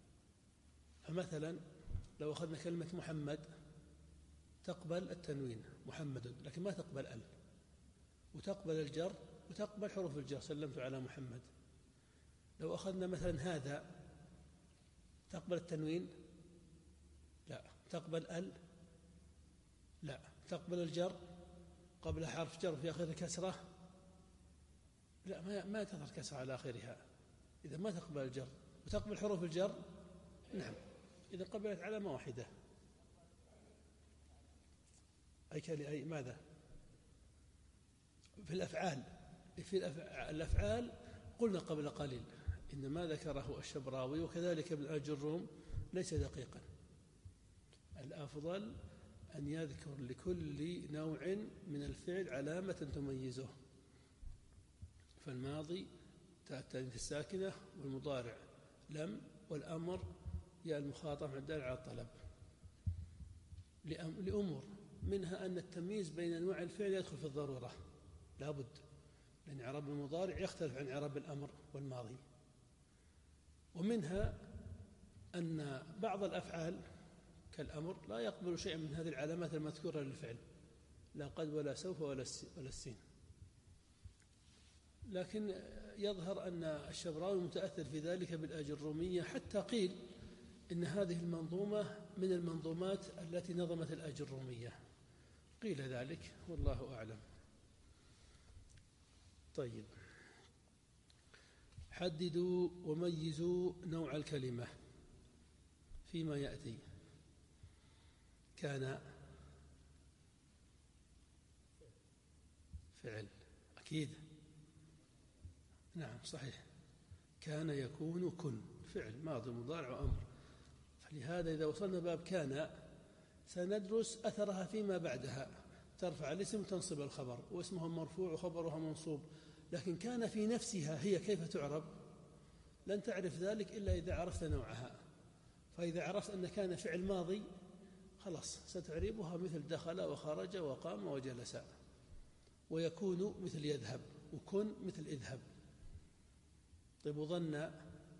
فمثلا لو أخذنا كلمة محمد تقبل التنوين محمد، لكن ما تقبل ال، وتقبل الجر وتقبل حروف الجر سلمت على محمد. لو أخذنا مثلا هذا تقبل التنوين؟ لا. تقبل ال؟ لا. تقبل الجر قبل حرف جر في آخر كسرة؟ لا، ما تظهر كسرة على آخرها، إذا ما تقبل الجر. وتقبل حروف الجر؟ نعم، إذا قبلت علامة واحدة. أي ماذا؟ في الأفعال. الأفعال قلنا قبل قليل إن ما ذكره الشبراوي وكذلك ابن الجروم ليس دقيقا. الأفضل أن يذكر لكل نوع من الفعل علامة تميزه. فالماضي التأنيث الساكنة، والمضارع لم، والأمر يا المخاطب الدال على الطلب، لأمور منها أن التمييز بين أنواع الفعل يدخل في الضرورة لا بد، لأن إعراب المضارع يختلف عن إعراب الأمر والماضي. ومنها أن بعض الأفعال كالأمر لا يقبل شيئا من هذه العلامات المذكورة للفعل، لا قد ولا سوف ولا السين. لكن يظهر أن الشبراوي متأثر في ذلك بالآجرومية، حتى قيل إن هذه المنظومة من المنظومات التي نظمت الآجرومية، قيل ذلك والله أعلم. طيب، حددوا وميزوا نوع الكلمة فيما يأتي. كان فعل أكيد، نعم صحيح. كان يكون كن فعل ماضي مضارع وأمر. فلهذا إذا وصلنا باب كان سندرس أثرها فيما بعدها، ترفع الاسم تنصب الخبر، واسمها مرفوع وخبرها منصوب. لكن كان في نفسها هي كيف تعرب؟ لن تعرف ذلك إلا إذا عرفت نوعها. فإذا عرفت أن كان فعل ماضي خلاص ستعربها مثل دخل وخرج وقام وجلس. ويكون مثل يذهب، وكن مثل اذهب. طيب، وظن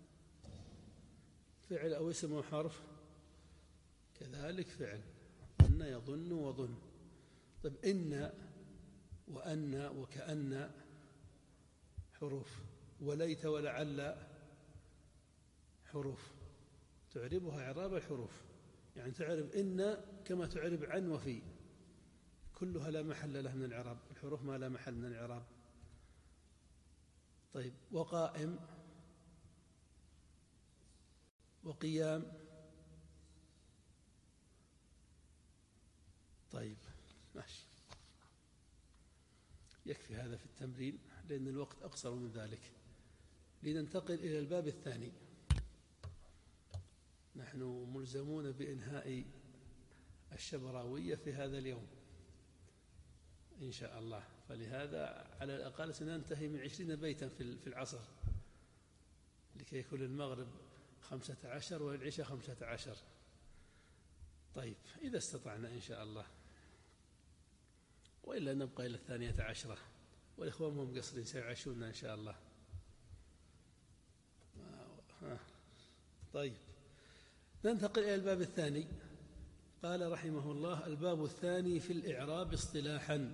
فعل أو اسم وحرف؟ كذلك فعل، أن يظن وظن. طيب، إن وأن وكأن حروف، وليت ولعل حروف، تعربها إعراب الحروف. يعني تعرب إن كما تعرب عن وفي، كلها لا محل لها من الإعراب، الحروف ما لا محل من الإعراب. طيب، وقائم وقيام. طيب ماشي، يكفي هذا في التمرين لأن الوقت أقصر من ذلك. لننتقل إلى الباب الثاني. نحن ملزمون بإنهاء الشبراوية في هذا اليوم إن شاء الله، فلهذا على الأقل سننتهي من 20 بيتا في العصر، لكي يكون المغرب 15 والعشاء 15. طيب، إذا استطعنا إن شاء الله، وإلا نبقى إلى 12، والإخوان هم قصرين سيعيشوننا إن شاء الله. طيب، ننتقل إلى الباب الثاني. قال رحمه الله: الباب الثاني في الإعراب اصطلاحا.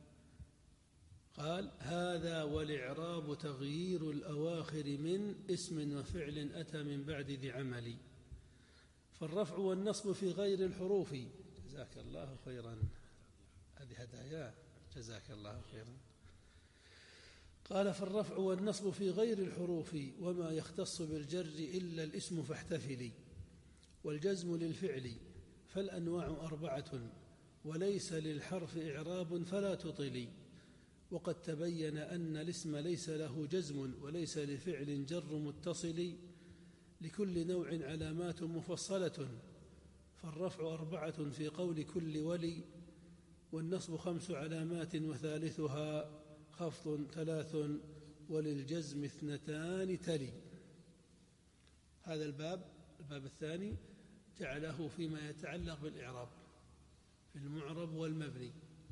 قال: هذا والإعراب تغيير الأواخر من اسم وفعل أتى من بعد ذي عمل، فالرفع والنصب في غير الحروف. جزاك الله خيرا، هذه هدايا، جزاك الله خيرا. قال: فالرفع والنصب في غير الحروف، وما يختص بالجر إلا الاسم فاحتفلي، والجزم للفعل فالأنواع 4، وليس للحرف إعراب فلا تطلي، وقد تبين أن الاسم ليس له جزم، وليس لفعل جر متصل، لكل نوع علامات مفصلة، فالرفع 4 في قول كل ولي، والنصب 5 علامات وثالثها خفض 3، وللجزم 2 تلي. هذا الباب الثاني جعله فيما يتعلق بالإعراب في المعرب والمبني.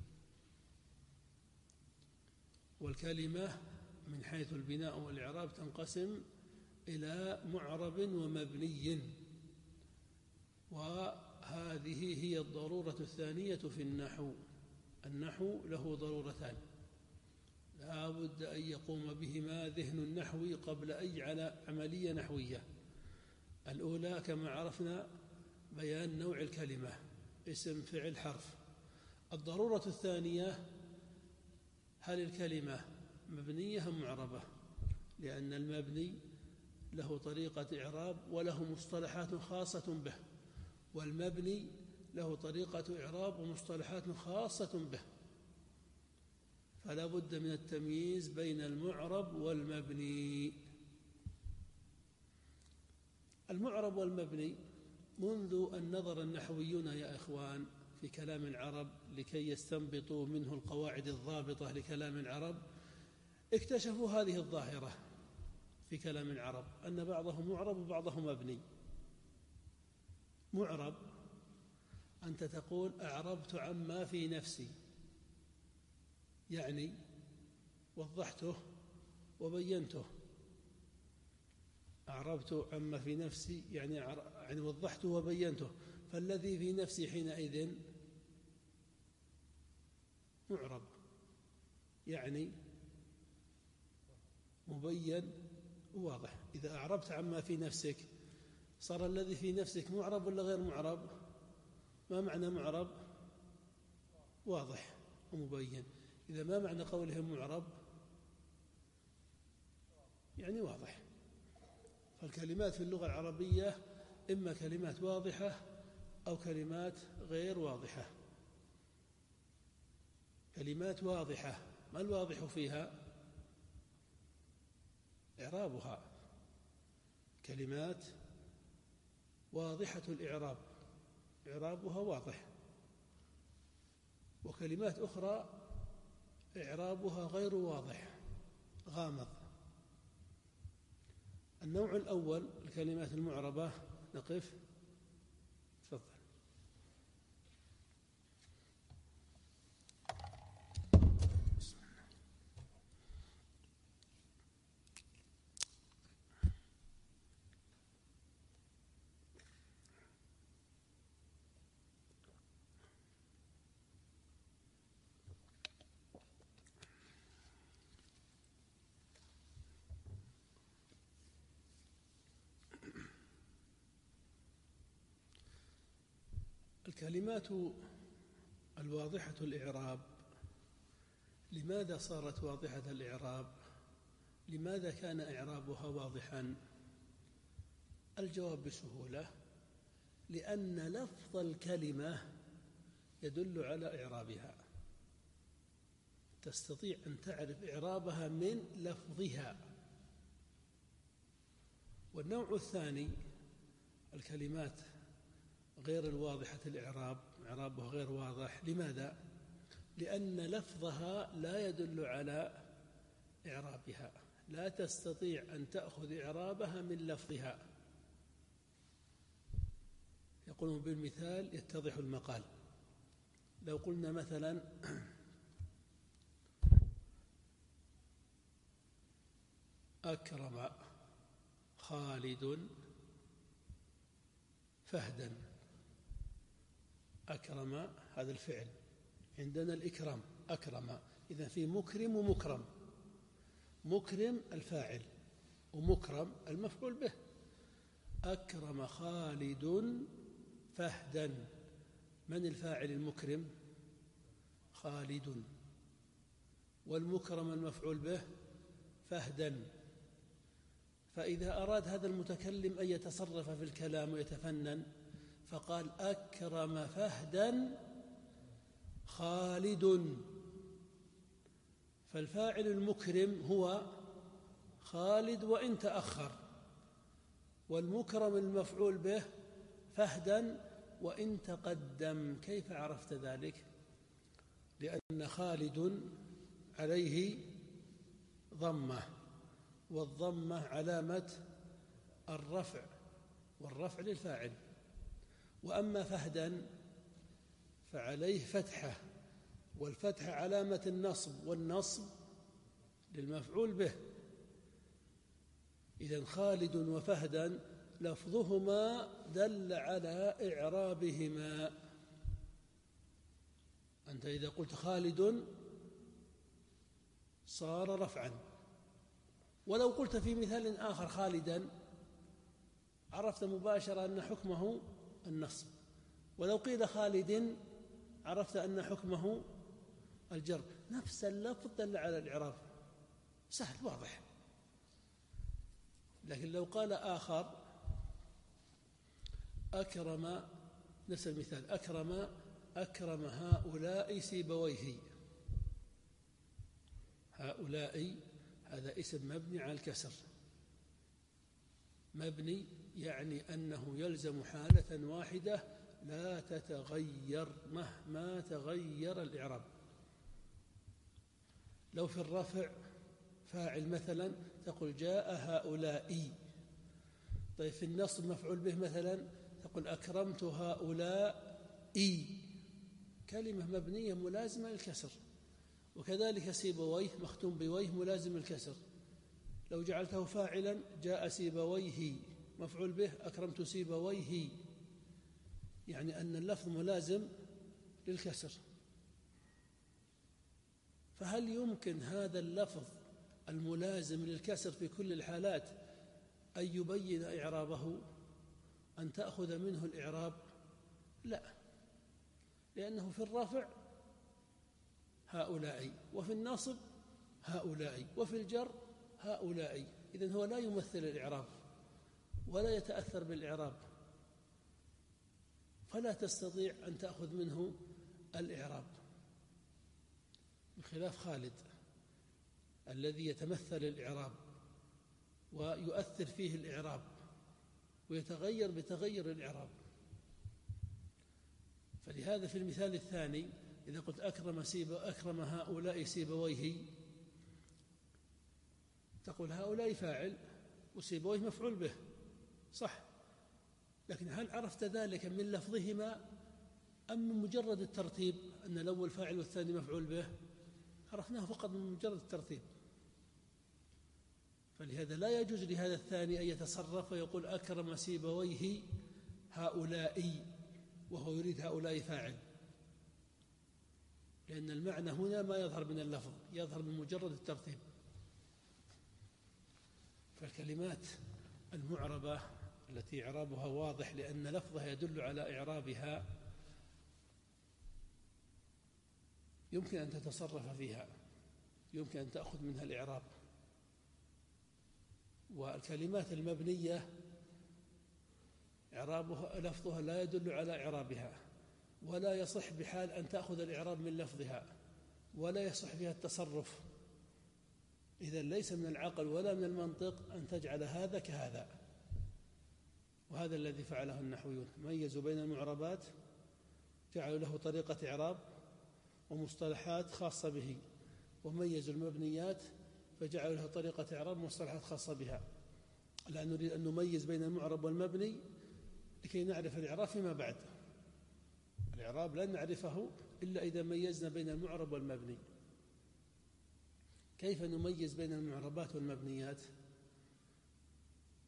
والكلمة من حيث البناء والإعراب تنقسم إلى معرب ومبني، وهذه هي الضرورة الثانية في النحو. النحو له ضرورتان لا بد أن يقوم بهما ذهن النحوي قبل أي عملية نحوية. الأولى كما عرفنا بيان نوع الكلمة، اسم فعل حرف. الضرورة الثانية: هل الكلمة مبنية أم معربة؟ لأن المبني له طريقة إعراب وله مصطلحات خاصة به، والمبني له طريقة إعراب ومصطلحات خاصة به، فلا بد من التمييز بين المعرب والمبني. المعرب والمبني منذ أن نظر النحويون يا إخوان في كلام العرب لكي يستنبطوا منه القواعد الضابطة لكلام العرب، اكتشفوا هذه الظاهرة في كلام العرب، أن بعضه معرب وبعضه مبني. معرب أنت تقول: أعربت عما في نفسي، يعني وضحته وبينته. أعربت عما في نفسي يعني وضحته وبينته، فالذي في نفسي حينئذ معرب، يعني مبين وواضح. إذا أعربت عما في نفسك صار الذي في نفسك معرب ولا غير معرب؟ ما معنى معرب؟ واضح ومبين. إذا ما معنى قولهم معرب؟ يعني واضح. فالكلمات في اللغة العربية إما كلمات واضحة أو كلمات غير واضحة. كلمات واضحة، ما الواضح فيها؟ إعرابها. كلمات واضحة الإعراب، إعرابها واضح. وكلمات أخرى إعرابها غير واضح، غامض. النوع الأول الكلمات المعربة، نقف. تفضل. الكلمات الواضحة الإعراب، لماذا صارت واضحة الإعراب؟ لماذا كان إعرابها واضحا؟ الجواب بسهولة: لأن لفظ الكلمة يدل على إعرابها، تستطيع أن تعرف إعرابها من لفظها. والنوع الثاني الكلمات غير الواضحة الإعراب، إعرابها غير واضح. لماذا؟ لأن لفظها لا يدل على إعرابها، لا تستطيع أن تأخذ إعرابها من لفظها. يقولون بالمثال يتضح المقال. لو قلنا مثلا: أكرم خالد فهدا، أكرم هذا الفعل، عندنا الإكرام أكرم، إذن في مكرم ومكرم. مكرم الفاعل ومكرم المفعول به. أكرم خالد فهدا، من الفاعل المكرم؟ خالد. والمكرم المفعول به فهدا. فإذا أراد هذا المتكلم أن يتصرف في الكلام ويتفنن فقال أكرم فهدا خالد، فالفاعل المكرم هو خالد وإن تأخر، والمكرم المفعول به فهدا وإن تقدم. كيف عرفت ذلك؟ لأن خالد عليه ضمة، والضمة علامة الرفع، والرفع للفاعل. وأما فهدا فعليه فتحة، والفتحة علامة النصب، والنصب للمفعول به. إذن خالد وفهدا لفظهما دل على إعرابهما. أنت إذا قلت خالد صار رفعا، ولو قلت في مثال آخر خالدا عرفت مباشرة أن حكمه النصب، ولو قيل خالد عرفت أن حكمه الجر. نفس اللفظ دل على الإعراب، سهل واضح. لكن لو قال آخر أكرم، نفس المثال أكرم هؤلاء سيبويه. هؤلاء هذا اسم مبني على الكسر، مبني يعني أنه يلزم حالة واحدة لا تتغير مهما تغير الإعراب. لو في الرفع فاعل مثلا تقول جاء هؤلاء. طيب في النصب مفعول به مثلا تقول أكرمت هؤلاء، كلمة مبنية ملازمة للكسر. وكذلك سيبويه مختوم بويه ملازم الكسر، لو جعلته فاعلا جاء سيبويه مفعول به أكرمت سيبويه، يعني أن اللفظ ملازم للكسر. فهل يمكن هذا اللفظ الملازم للكسر في كل الحالات أن يبين إعرابه، أن تأخذ منه الإعراب؟ لا، لأنه في الرفع هؤلاء، وفي النصب هؤلاء، وفي الجر هؤلاء. إذن هو لا يمثل الإعراب ولا يتأثر بالإعراب، فلا تستطيع أن تأخذ منه الإعراب، بخلاف خالد الذي يتمثل الإعراب ويؤثر فيه الإعراب ويتغير بتغير الإعراب. فلهذا في المثال الثاني إذا قلت أكرم هؤلاء سيبويه تقول هؤلاء فاعل وسيبويه مفعول به، صح، لكن هل عرفت ذلك من لفظهما أم من مجرد الترتيب أن الأول فاعل والثاني مفعول به؟ عرفناه فقط من مجرد الترتيب. فلهذا لا يجوز لهذا الثاني أن يتصرف ويقول أكرم سيبويه هؤلاء وهو يريد هؤلاء فاعل، لأن المعنى هنا ما يظهر من اللفظ، يظهر من مجرد الترتيب. فالكلمات المعربة التي إعرابها واضح لأن لفظها يدل على إعرابها يمكن أن تتصرف فيها، يمكن أن تأخذ منها الإعراب. والكلمات المبنية إعرابها لفظها لا يدل على إعرابها، ولا يصح بحال أن تأخذ الإعراب من لفظها، ولا يصح فيها التصرف. إذا ليس من العقل ولا من المنطق أن تجعل هذا كهذا. وهذا الذي فعله النحويون، ميزوا بين المعربات، جعلوا له طريقة إعراب ومصطلحات خاصة به، وميزوا المبنيات فجعلوا له طريقة إعراب ومصطلحات خاصة بها. الآن نريد أن نميز بين المعرب والمبني لكي نعرف الإعراب فيما بعد. الإعراب لن نعرفه إلا إذا ميزنا بين المعرب والمبني. كيف نميز بين المعربات والمبنيات؟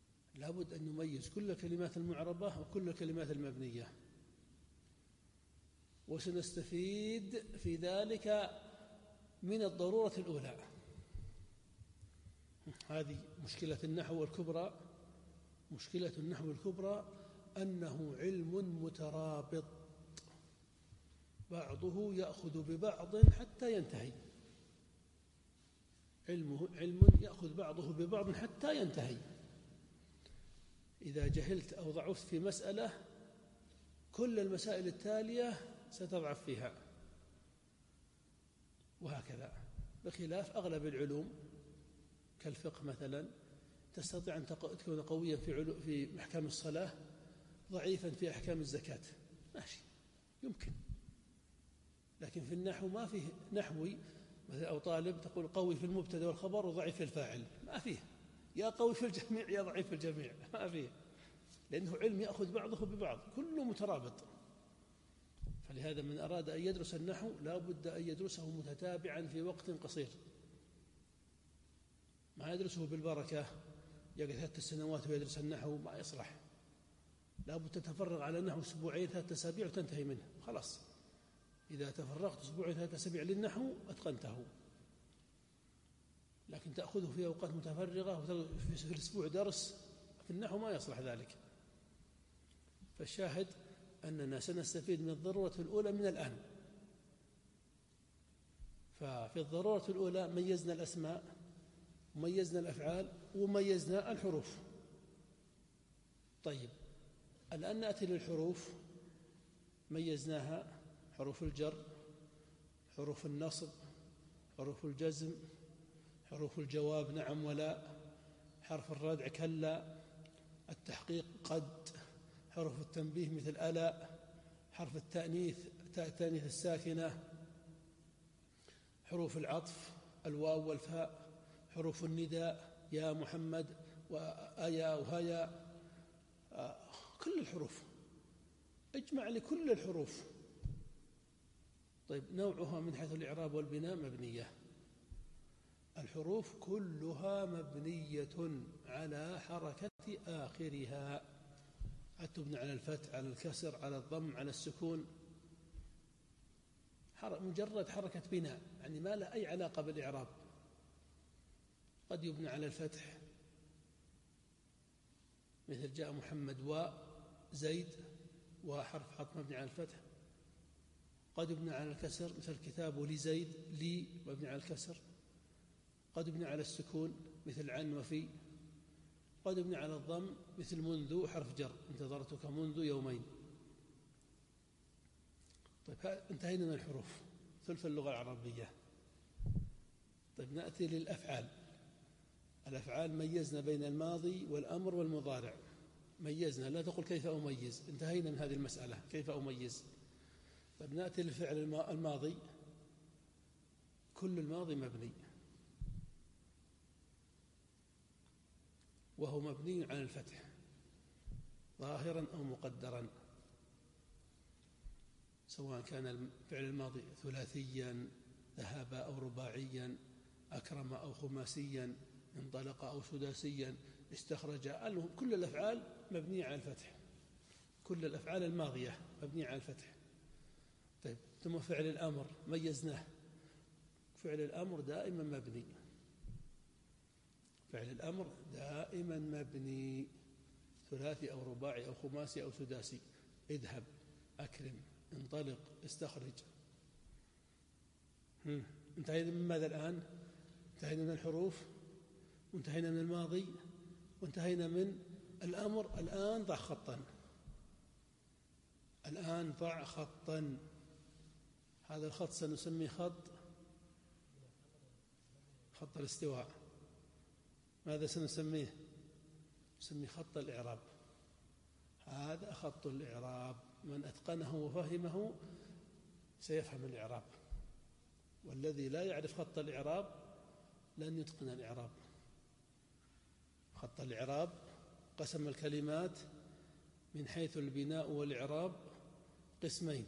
لابد أن نميز كل كلمات المعربة وكل كلمات المبنية. وسنستفيد في ذلك من الضرورة الأولى. هذه مشكلة النحو الكبرى. مشكلة النحو الكبرى أنه علم مترابط، بعضه يأخذ ببعض حتى ينتهي. علم يأخذ بعضه ببعض حتى ينتهي. إذا جهلت أو ضعفت في مسألة كل المسائل التالية ستضعف فيها، وهكذا، بخلاف أغلب العلوم كالفقه مثلا تستطيع أن تكون قويا في أحكام الصلاة، ضعيفا في أحكام الزكاة، ماشي، يمكن. لكن في النحو ما فيه نحوي مثلا أو طالب تقول قوي في المبتدا والخبر وضعيف في الفاعل، ما فيه. يا قوي في الجميع يا ضعيف في الجميع، ما فيه، لأنه علم يأخذ بعضه ببعض، كله مترابط. فلهذا من أراد أن يدرس النحو لا بد أن يدرسه متتابعا في وقت قصير، ما يدرسه بالبركة يقعد 3 سنوات ويدرس النحو، ما يصلح. لا بد تتفرغ على النحو 2 3 أسابيع وتنتهي منه، خلاص. إذا تفرغت 2 3 أسابيع للنحو أتقنته. لكن تأخذه في أوقات متفرغة في الأسبوع درس في النحو ما يصلح ذلك. فالشاهد أننا سنستفيد من الضرورة الأولى من الآن. ففي الضرورة الأولى ميزنا الأسماء وميزنا الأفعال وميزنا الحروف. طيب الآن نأتي للحروف. ميزناها: حروف الجر، حروف النصب، حروف الجزم، حروف الجواب نعم ولا، حرف الردع كلا، التحقيق قد، حروف التنبيه مثل ألا، حرف التأنيث تاء التأنيث الساكنة، حروف العطف الواو والفاء، حروف النداء يا محمد وأيا وهيا، كل الحروف، اجمع لكل الحروف. طيب نوعها من حيث الإعراب والبناء مبنية. الحروف كلها مبنية على حركة آخرها، تبنى على الفتح، على الكسر، على الضم، على السكون، مجرد حركة بناء، يعني ما له أي علاقة بالإعراب. قد يبنى على الفتح مثل جاء محمد وزيد، وحرف عطف مبني على الفتح. قد يبنى على الكسر مثل كتاب لزيد، لي مبني على الكسر. قد يبنى على السكون مثل عن وفي. قد يبنى على الضم مثل منذ حرف جر، انتظرتك منذ يومين. طيب انتهينا من الحروف، ثلث اللغة العربية. طيب نأتي للأفعال. الأفعال ميزنا بين الماضي والأمر والمضارع، ميزنا، لا تقول كيف أميز، انتهينا من هذه المسألة كيف أميز. طيب نأتي للفعل الماضي. كل الماضي مبني، وهو مبني على الفتح ظاهرا أو مقدرا، سواء كان الفعل الماضي ثلاثيا ذهب أو رباعيا، أكرم أو خماسيا، انطلق أو سداسيا، استخرج، كل الأفعال مبنية على الفتح، كل الأفعال الماضية مبنية على الفتح. طيب ثم فعل الأمر ميزناه. فعل الأمر دائما مبني، فعل الأمر دائما مبني، ثلاثي أو رباعي أو خماسي أو سداسي. اذهب، أكرم، انطلق، استخرج. انتهينا من ماذا الآن؟ انتهينا من الحروف، وانتهينا من الماضي، وانتهينا من الأمر. الآن ضع خطا، الآن ضع خطا. هذا الخط سنسميه خط الاستواء. ماذا سنسميه؟ نسميه خط الإعراب. هذا خط الإعراب، من أتقنه وفهمه سيفهم الإعراب، والذي لا يعرف خط الإعراب لن يتقن الإعراب. خط الإعراب قسم الكلمات من حيث البناء والإعراب قسمين: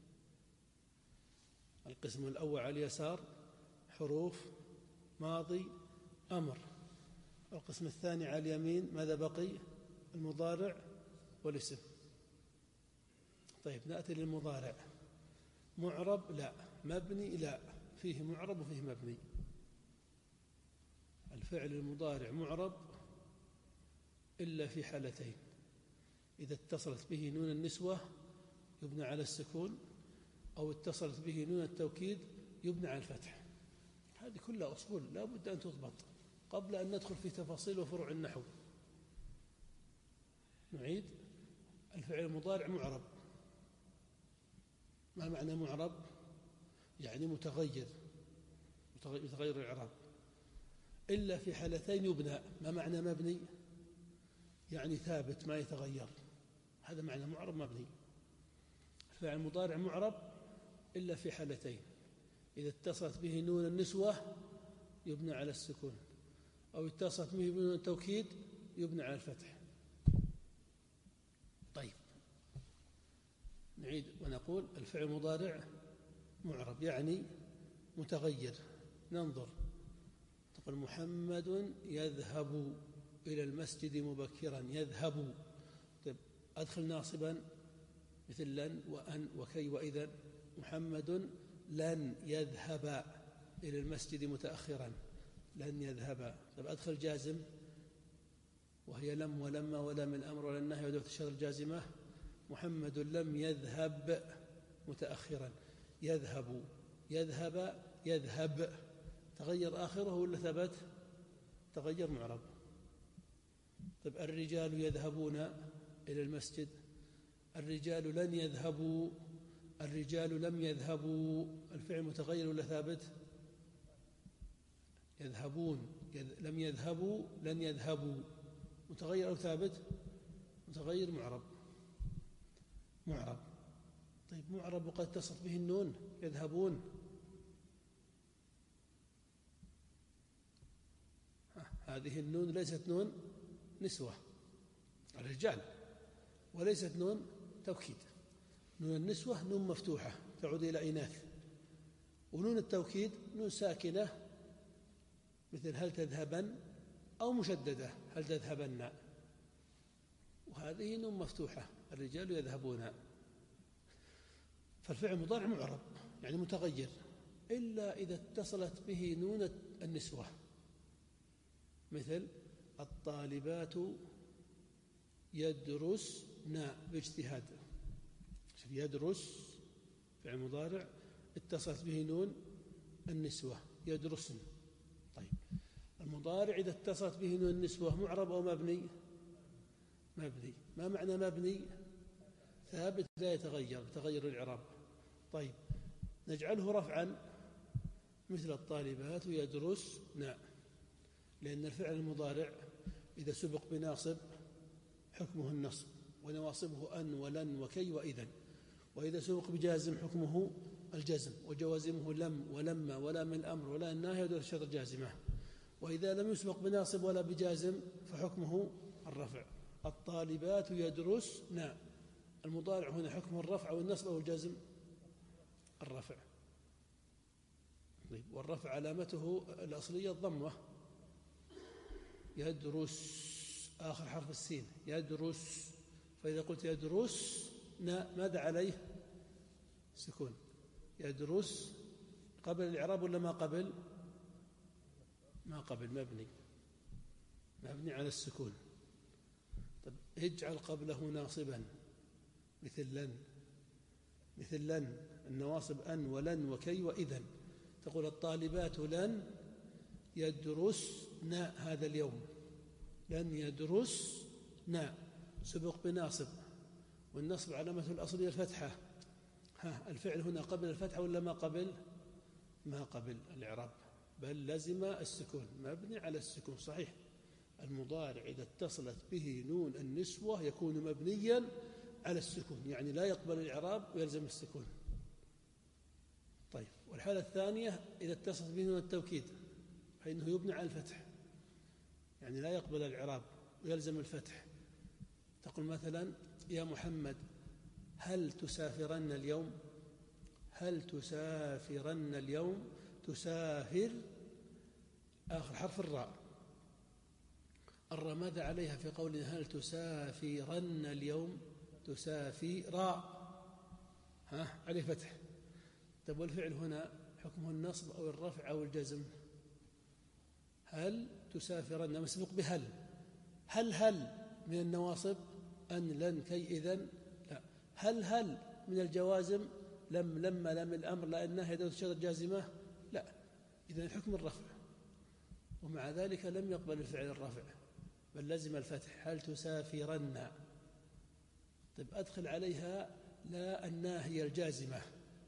القسم الأول على اليسار حروف ماضي أمر، القسم الثاني على اليمين ماذا بقي؟ المضارع والاسم. طيب نأتي للمضارع. معرب لا، مبني لا، فيه معرب وفيه مبني. الفعل المضارع معرب إلا في حالتين: إذا اتصلت به نون النسوة يبنى على السكون، أو اتصلت به نون التوكيد يبنى على الفتح. هذه كلها أصول لا بد أن تضبط قبل أن ندخل في تفاصيل وفروع النحو. نعيد: الفعل المضارع معرب. ما معنى معرب؟ يعني متغير الإعراب. إلا في حالتين يبنى. ما معنى مبني؟ يعني ثابت ما يتغير. هذا معنى معرب مبني. الفعل المضارع معرب إلا في حالتين: إذا اتصلت به نون النسوة يبنى على السكون، أو اتصلت به نون التوكيد يبنى على الفتح. طيب، نعيد ونقول: الفعل المضارع معرب يعني متغير. ننظر: تقول محمد يذهب إلى المسجد مبكرا. يذهب. طيب، أدخل ناصبا مثل لن وأن وكي وإذا. محمد لن يذهب إلى المسجد متأخرا. لن يذهب. طيب، أدخل جازم وهي لم ولما ولام الأمر ولا النهي ودوت الشر الجازمة. محمد لم يذهب متأخرا. يذهب، يذهب، يذهب. تغير آخره ولا ثبت؟ تغير معرب. طيب، الرجال يذهبون إلى المسجد. الرجال لن يذهبوا. الرجال لم يذهبوا. الفعل متغير ولا ثابت؟ يذهبون، لم يذهبوا، لن يذهبوا. متغير أو ثابت؟ متغير معرب. معرب. طيب، معرب وقد اتصلت به النون. يذهبون. هذه النون ليست نون نسوة الرجال، وليست نون توكيد. نون النسوة نون مفتوحة تعود إلى إناث، ونون التوكيد نون ساكنة مثل هل تذهبن، أو مشددة هل تذهبن. وهذه نون مفتوحة الرجال يذهبون. فالفعل المضارع معرب يعني متغير إلا إذا اتصلت به نون النسوة، مثل الطالبات يدرسن باجتهاد. يدرس فعل مضارع اتصلت به نون النسوة يدرسن. طيب، المضارع إذا اتصلت به نون النسوة معرب أو مبني؟ مبني. ما معنى مبني؟ ثابت لا يتغير بتغير الإعراب. طيب، نجعله رفعا مثل الطالبات يدرسن، لأن الفعل المضارع إذا سبق بناصب حكمه النصب، ونواصبه أن ولن وكي وإذن. وإذا سبق بجازم حكمه الجزم، وجوازمه لم ولما ولا من الأمر ولا الناهي ودول الشرط الجازمة. وإذا لم يسبق بناصب ولا بجازم فحكمه الرفع. الطالبات يدرسن، المضارع هنا حكم الرفع أو النصب أو الجزم؟ الرفع. طيب، والرفع علامته الأصلية الضمة. يدرس آخر حرف السين يدرس. فإذا قلت يدرس ماذا عليه؟ سكون. يدرس قبل الإعراب ولا ما قبل؟ ما قبل، مبني، مبني على السكون. طب، اجعل قبله ناصبا مثل لن. مثل لن النواصب أن ولن وكي وإذن. تقول الطالبات لن يدرسن هذا اليوم. لن يدرسن سبق بناصب، والنصب علامة الأصلية الفتحة. الفعل هنا قبل الفتحة ولا ما قبل؟ ما قبل الإعراب، بل لزم السكون، مبني على السكون. صحيح، المضارع إذا اتصلت به نون النسوة يكون مبنيا على السكون، يعني لا يقبل الإعراب ويلزم السكون. طيب، والحالة الثانية إذا اتصلت به نون التوكيد فإنه يبنى على الفتح، يعني لا يقبل الإعراب ويلزم الفتح. تقول مثلا يا محمد هل تسافرن اليوم؟ هل تسافرن اليوم؟ تسافر آخر حرف الراء. الراء ماذا عليها في قول هل تسافرن اليوم؟ تسافر عليه فتح. طيب والفعل هنا حكمه النصب أو الرفع أو الجزم؟ هل تسافرن مسبوق بهل. هل من النواصب؟ أن لن كي إذن؟ لا. هل من الجوازم؟ لما لم الأمر لأنها يدل الشرط جازمة؟ لا. إذن الحكم الرفع، ومع ذلك لم يقبل الفعل الرفع بل لزم الفتح. هل تسافرن؟ طيب أدخل عليها لا الناهية الجازمة،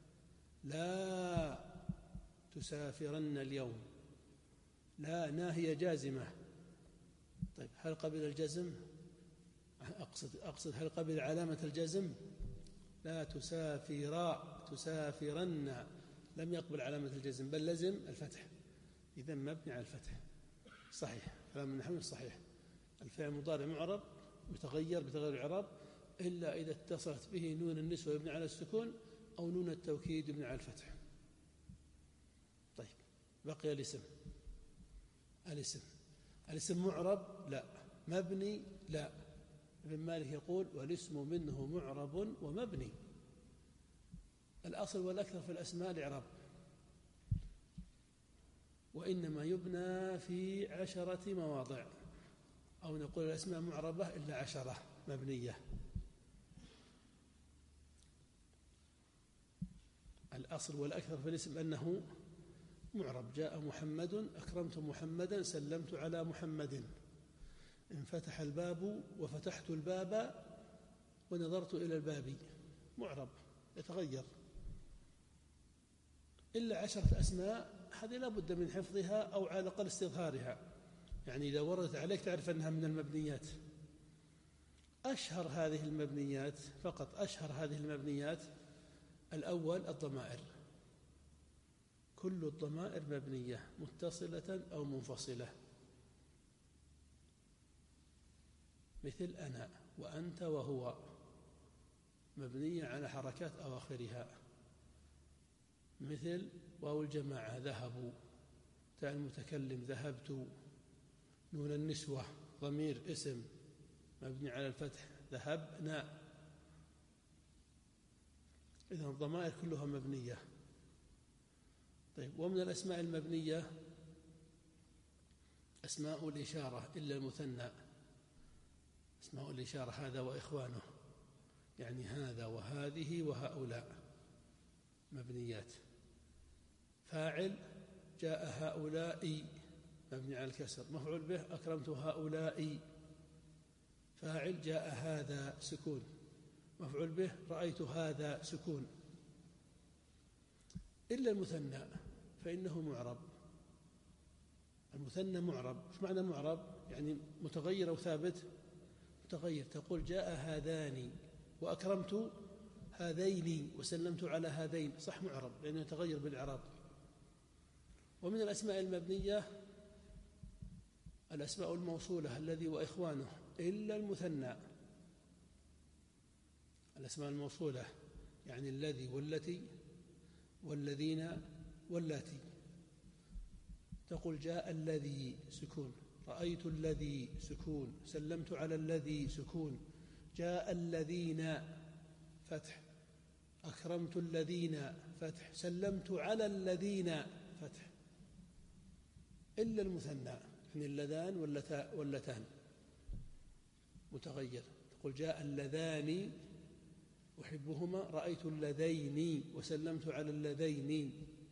لا تسافرن اليوم، لا ناهية جازمة. طيب هل قبل الجزم؟ أقصد هل قبل علامة الجزم؟ لا تسافرن لم يقبل علامة الجزم بل لزم الفتح، إذن مبني على الفتح. صحيح، كلام النحوي صحيح. الفعل المضارع معرب يتغير بتغير الإعراب إلا إذا اتصلت به نون النسوة يبني على السكون أو نون التوكيد يبني على الفتح. طيب بقي الاسم معرب؟ لا. مبني؟ لا. ابن مالك يقول والاسم منه معرب ومبني. الأصل والأكثر في الأسماء الإعراب، وإنما يبنى في 10 مواضع، أو نقول الأسماء معربة إلا 10 مبنية. الأصل والأكثر في الاسم أنه معرب. جاء محمد، أكرمت محمدا، سلمت على محمد، انفتح الباب وفتحت الباب ونظرت إلى الباب. معرب يتغير إلا 10 أسماء، هذه لا بد من حفظها أو على الأقل استظهارها، يعني إذا وردت عليك تعرف أنها من المبنيات. أشهر هذه المبنيات، فقط أشهر هذه المبنيات: الأول الضمائر، كل الضمائر مبنية متصلة أو منفصلة، مثل أنا وأنت وهو، مبنية على حركات أواخرها، مثل واو الجماعة ذهبوا، تاء المتكلم ذهبت، نون النسوة ضمير اسم مبني على الفتح ذهبنا. إذن الضمائر كلها مبنية. طيب ومن الأسماء المبنية أسماء الإشارة إلا المثنى. أسماء الإشارة هذا وإخوانه، يعني هذا وهذه وهؤلاء مبنيات. فاعل جاء هؤلاء مبني على الكسر، مفعول به أكرمت هؤلاء. فاعل جاء هذا سكون، مفعول به رأيت هذا سكون. إلا المثنى فإنه معرب. المثنى معرب. إيش معنى معرب؟ يعني متغير أو ثابت؟ متغير. تقول جاء هذان وأكرمت هذين وسلمت على هذين، صح معرب لأنه يتغير بالإعراب. ومن الأسماء المبنية الأسماء الموصولة الذي وإخوانه إلا المثنى. الأسماء الموصولة يعني الذي والتي والذين واللاتي. تقول جاء الذي سكون، رأيت الذي سكون، سلمت على الذي سكون، جاء الذين فتح، أكرمت الذين فتح، سلمت على الذين فتح. إلا المثنى يعني اللذان واللتان متغير. تقول جاء اللذان أحبهما، رأيت اللذين وسلمت على اللذين.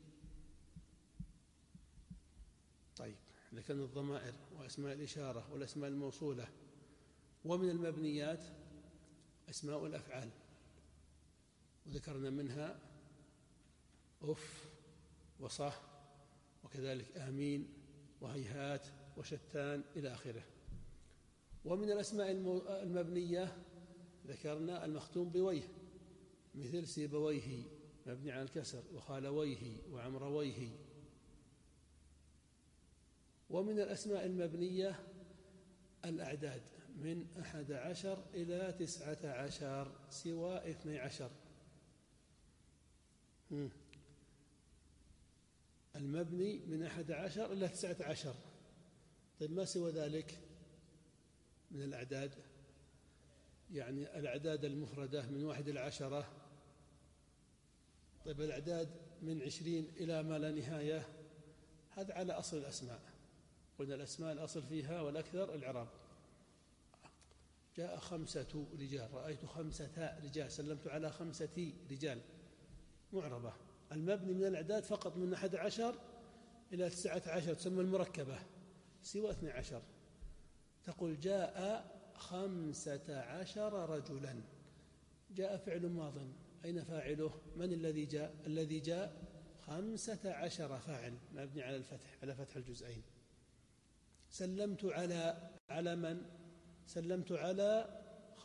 طيب إذا كان الضمائر وأسماء الإشارة والأسماء الموصولة. ومن المبنيات أسماء الأفعال، وذكرنا منها أف وصح وكذلك آمين وهيهات وشتان إلى آخره. ومن الأسماء المبنية ذكرنا المختوم بويه، مثل سيبويه مبني على الكسر، وخالويه وعمرويه. ومن الأسماء المبنية الأعداد من 11 إلى 19 سوى 12. المبني من 11 إلى 19. طيب ما سوى ذلك من الأعداد؟ يعني الأعداد المفردة من 1 إلى 10 طيب الأعداد من 20 إلى ما لا نهاية، هذا على أصل الأسماء. قلنا الأسماء الأصل فيها والأكثر الإعراب. جاء 5 رجال، رأيت 5 رجال، سلمت على 5 رجال، معربة. المبني من الأعداد فقط من 11 إلى 19 تسمى المركبة، سوى 12 تقول جاء 15 رجلا. جاء فعل ماض، أين فاعله؟ من الذي جاء؟ الذي جاء 15 فاعل مبني على الفتح، على فتح الجزئين. سلمت على من؟ سلمت على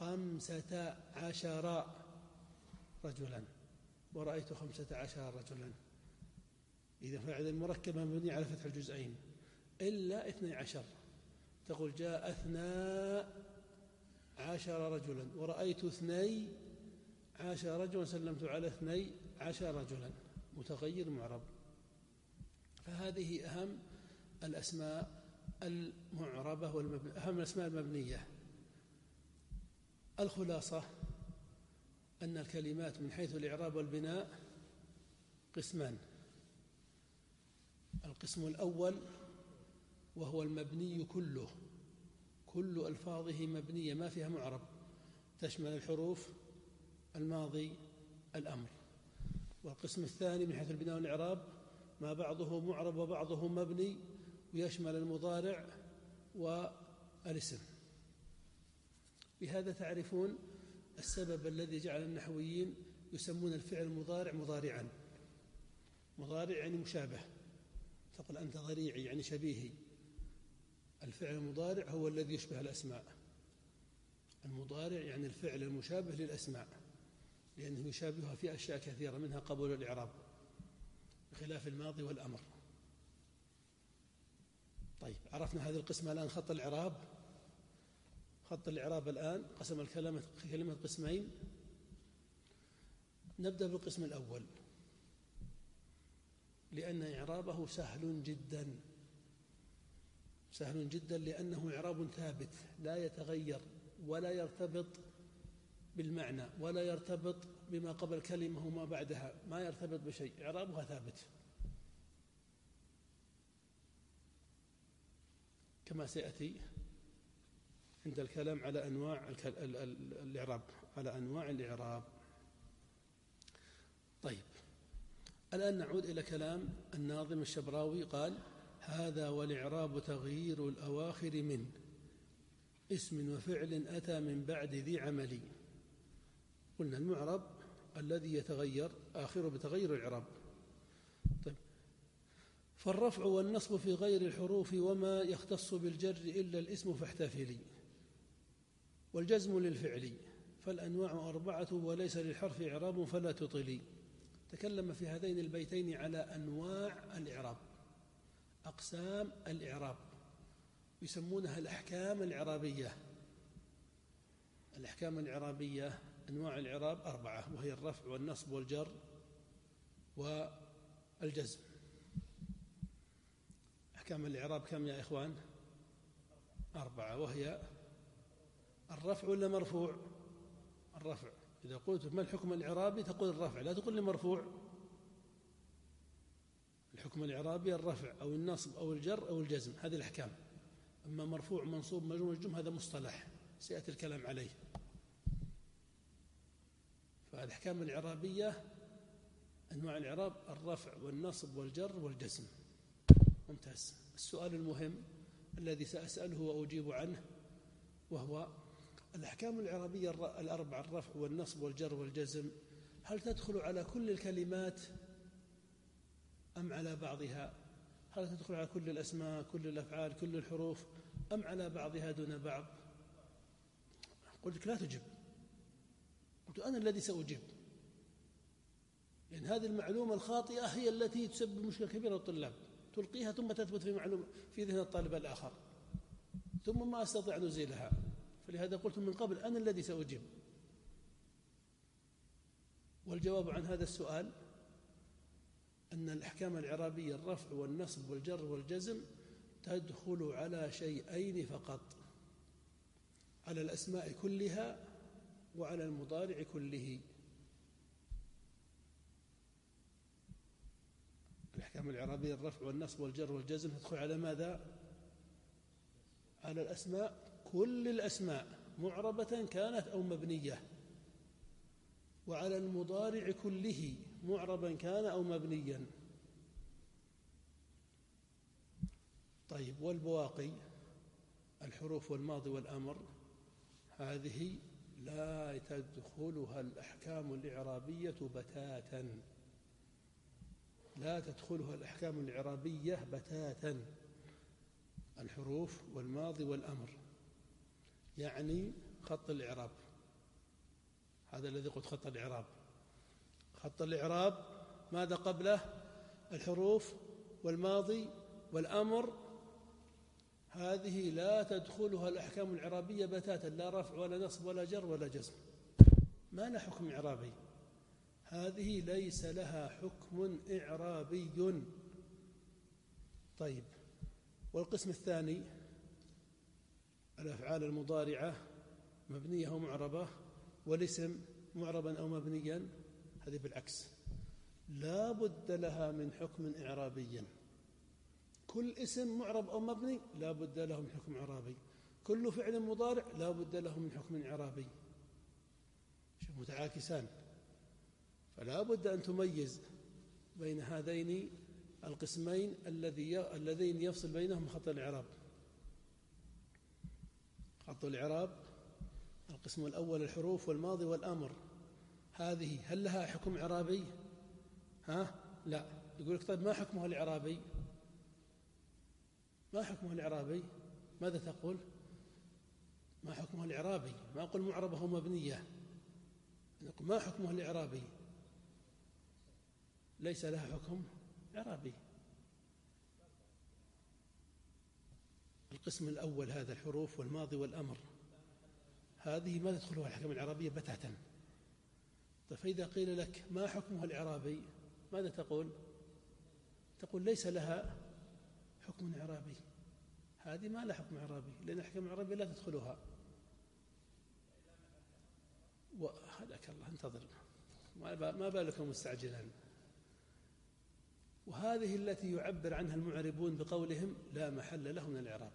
15 رجلا، ورأيت 15 رجلا. إذا فاعل المركبة مبني على فتح الجزئين إلا 12 تقول جاء 12 رجلا، ورأيت 12 رجلا، سلمت على 12 رجلا، متغير معرب. فهذه أهم الأسماء المعربة أهم الأسماء المبنية. الخلاصة أن الكلمات من حيث الإعراب والبناء قسمان. القسم الأول وهو المبني كله، كل ألفاظه مبنية ما فيها معرب، تشمل الحروف، الماضي، الأمر. والقسم الثاني من حيث البناء والإعراب ما بعضه معرب وبعضه مبني، ويشمل المضارع والاسم. بهذا تعرفون السبب الذي جعل النحويين يسمون الفعل المضارع مضارعا. مضارع يعني مشابه، تقول أنت ضريعي يعني شبيهي. الفعل المضارع هو الذي يشبه الأسماء. المضارع يعني الفعل المشابه للأسماء، لأنه يشابهها في أشياء كثيرة منها قبول الإعراب بخلاف الماضي والأمر. طيب عرفنا هذه القسمة الآن. خط الإعراب، خط الإعراب الآن قسم الكلمة قسمين. نبدأ بالقسم الأول لأن إعرابه سهل جدا، سهل جدا لأنه إعراب ثابت لا يتغير ولا يرتبط بالمعنى ولا يرتبط بما قبل كلمة وما بعدها، ما يرتبط بشيء، إعرابها ثابت كما سيأتي عند الكلام على أنواع الإعراب، على أنواع الإعراب. طيب الآن نعود إلى كلام الناظم الشبراوي. قال: هذا والإعراب تغيير الأواخر من اسم وفعل أتى من بعد ذي عمل. قلنا المعرب الذي يتغير آخره بتغير الإعراب. طيب فالرفع والنصب في غير الحروف وما يختص بالجر إلا الاسم فاحتفلي، والجزم للفعل فالأنواع 4 وليس للحرف إعراب فلا تطلي. تكلم في هذين البيتين على أنواع الإعراب، أقسام الإعراب، يسمونها الأحكام الإعرابية. الأحكام الإعرابية أنواع الإعراب 4، وهي الرفع والنصب والجر والجزم. أحكام الإعراب كم يا إخوان؟ 4، وهي الرفع ولا مرفوع؟ الرفع. إذا قلت ما الحكم الإعرابي تقول الرفع، لا تقول لي مرفوع. الحكم الإعرابي الرفع أو النصب أو الجر أو الجزم، هذه الأحكام. أما مرفوع منصوب مجرور مجزوم هذا مصطلح سيأتي الكلام عليه. فالأحكام الإعرابية أنواع الإعراب الرفع والنصب والجر والجزم. ممتاز. السؤال المهم الذي سأسأله وأجيب عنه وهو الأحكام الإعرابية 4 الرفع والنصب والجر والجزم هل تدخل على كل الكلمات أم على بعضها؟ هل تدخل على كل الأسماء كل الأفعال كل الحروف أم على بعضها دون بعض؟ قلت لك لا تجب، قلت أنا الذي سأجيب، لأن هذه المعلومة الخاطئة هي التي تسبب مشكلة كبيرة للطلاب، تلقيها ثم تثبت في معلومة في ذهن الطالب الآخر ثم ما أستطيع أن أزيلها. فلهذا قلت من قبل أنا الذي سأجيب. والجواب عن هذا السؤال أن الأحكام الإعرابية الرفع والنصب والجر والجزم تدخل على شيئين فقط، على الأسماء كلها وعلى المضارع كله. الأحكام الإعرابية الرفع والنصب والجر والجزم تدخل على ماذا؟ على الأسماء، كل الأسماء معربة كانت أو مبنية، وعلى المضارع كله معربا كان أو مبنيا. طيب، والبواقي الحروف والماضي والأمر هذه لا تدخلها الأحكام الإعرابية بتاتا، لا تدخلها الأحكام الإعرابية بتاتا، الحروف والماضي والأمر، يعني خط الإعراب. هذا الذي قلت خط الإعراب. خط الإعراب ماذا قبله؟ الحروف والماضي والأمر، هذه لا تدخلها الأحكام الإعرابية بتاتا، لا رفع ولا نصب ولا جر ولا جزم، ما لها حكم إعرابي، هذه ليس لها حكم إعرابي. طيب، والقسم الثاني الأفعال المضارعة مبنية أو معربة، والاسم معربا أو مبنيا، هذه بالعكس لا بد لها من حكم إعرابي. كل اسم معرب أو مبني لا بد له من حكم إعرابي، كل فعل مضارع لا بد له من حكم إعرابي، متعاكسان، فلا بد أن تميز بين هذين القسمين اللذين يفصل بينهم خط الإعراب. خط الإعراب القسم الأول الحروف والماضي والأمر، هذه هل لها حكم إعرابي؟ لا. يقول لك طيب ما حكمها الإعرابي؟ ما حكمها الإعرابي؟ ماذا تقول؟ ما حكمها الإعرابي؟ ما أقول معربة أو مبنية، نقول ما حكمها الإعرابي؟ ليس لها حكم إعرابي. القسم الأول هذا الحروف والماضي والأمر، هذه ما تدخلها الأحكام الإعرابية بتاتا. طيب، فإذا قيل لك ما حكمها الإعرابي ماذا تقول؟ تقول ليس لها حكم إعرابي، هذه ما لها حكم إعرابي، لأن الأحكام الإعرابية لا تدخلها. وهداك الله، انتظر، ما بالكم مستعجلا. وهذه التي يعبر عنها المعربون بقولهم لا محل له من الإعراب.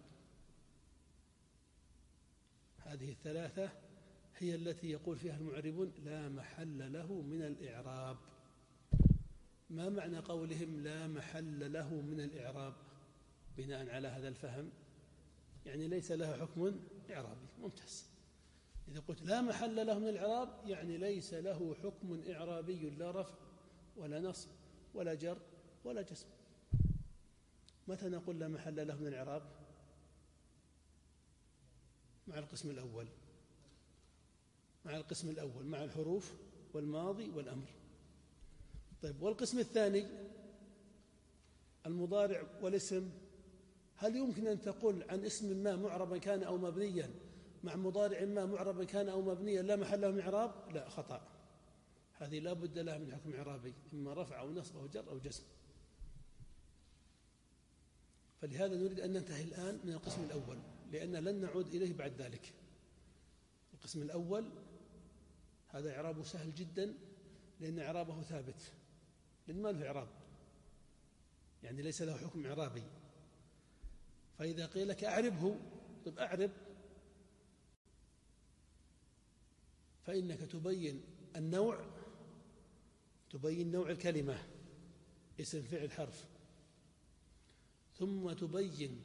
هذه الثلاثة هي التي يقول فيها المعربون لا محل له من الإعراب. ما معنى قولهم لا محل له من الإعراب بناء على هذا الفهم؟ يعني ليس لها حكم إعرابي. ممتاز. إذا قلت لا محل له من الإعراب يعني ليس له حكم إعرابي، لا رفع ولا نصب ولا جر ولا جزم. متى نقول لا محل له من الإعراب؟ مع القسم الأول، مع القسم الأول، مع الحروف والماضي والأمر. طيب، والقسم الثاني المضارع والاسم، هل يمكن أن تقول عن اسم ما معربا كان أو مبنيا مع مضارع ما معربا كان أو مبنيا لا محل له من إعراب؟ لا، خطأ، هذه لا بد لها من حكم إعرابي، إما رفع أو نصب أو جر أو جزم. فلهذا نريد أن ننتهي الآن من القسم الأول، لأن لن نعود إليه بعد ذلك. القسم الأول هذا إعرابه سهل جدا، لأن إعرابه ثابت، لأن ما له إعراب، يعني ليس له حكم إعرابي. فإذا قيل لك أعربه، طب أعرب، فإنك تبين النوع، تبين نوع الكلمة اسم فعل حرف، ثم تبين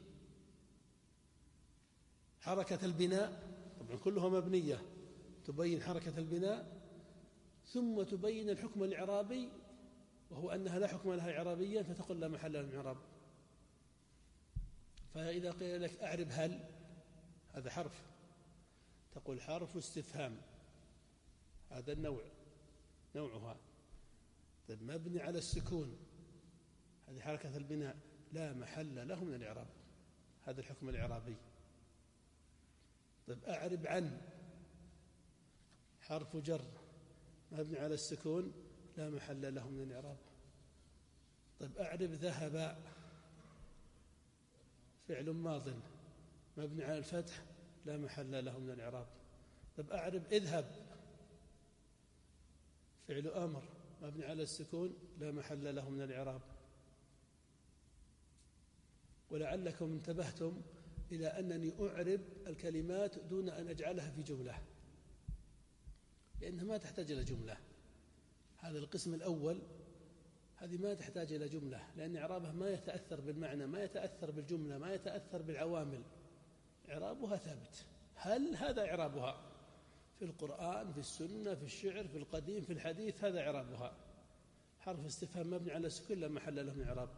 حركة البناء، طبعا كلها مبنية، تبين حركة البناء، ثم تبين الحكم الإعرابي، وهو أنها لا حكم لها إعرابيا، فتقول لا محل لها من إعراب. فإذا قيل لك أعرب هل، هذا حرف، تقول حرف استفهام، هذا النوع، نوعها. طيب، مبني على السكون، هذه حركة البناء، لا محل له من الإعراب، هذا الحكم الإعرابي. طيب، أعرب عن، حرف جر مبني على السكون، لا محل له من الإعراب. طيب، أعرب ذهب، فعل ماض مبني على الفتح، لا محل له من الإعراب. طيب، أعرب اذهب، فعل أمر مبني على السكون، لا محل له من الإعراب. ولعلكم انتبهتم إلى أنني أعرب الكلمات دون أن أجعلها في جملة، لأنها ما تحتاج إلى جملة. هذا القسم الأول هذه ما تحتاج إلى جملة، لأن إعرابها ما يتأثر بالمعنى، ما يتأثر بالجملة، ما يتأثر بالعوامل، إعرابها ثابت. هل هذا إعرابها في القرآن، في السنة، في الشعر، في القديم، في الحديث، هذا إعرابها. حرف استفهام مبني على السكون لا محل له من إعراب.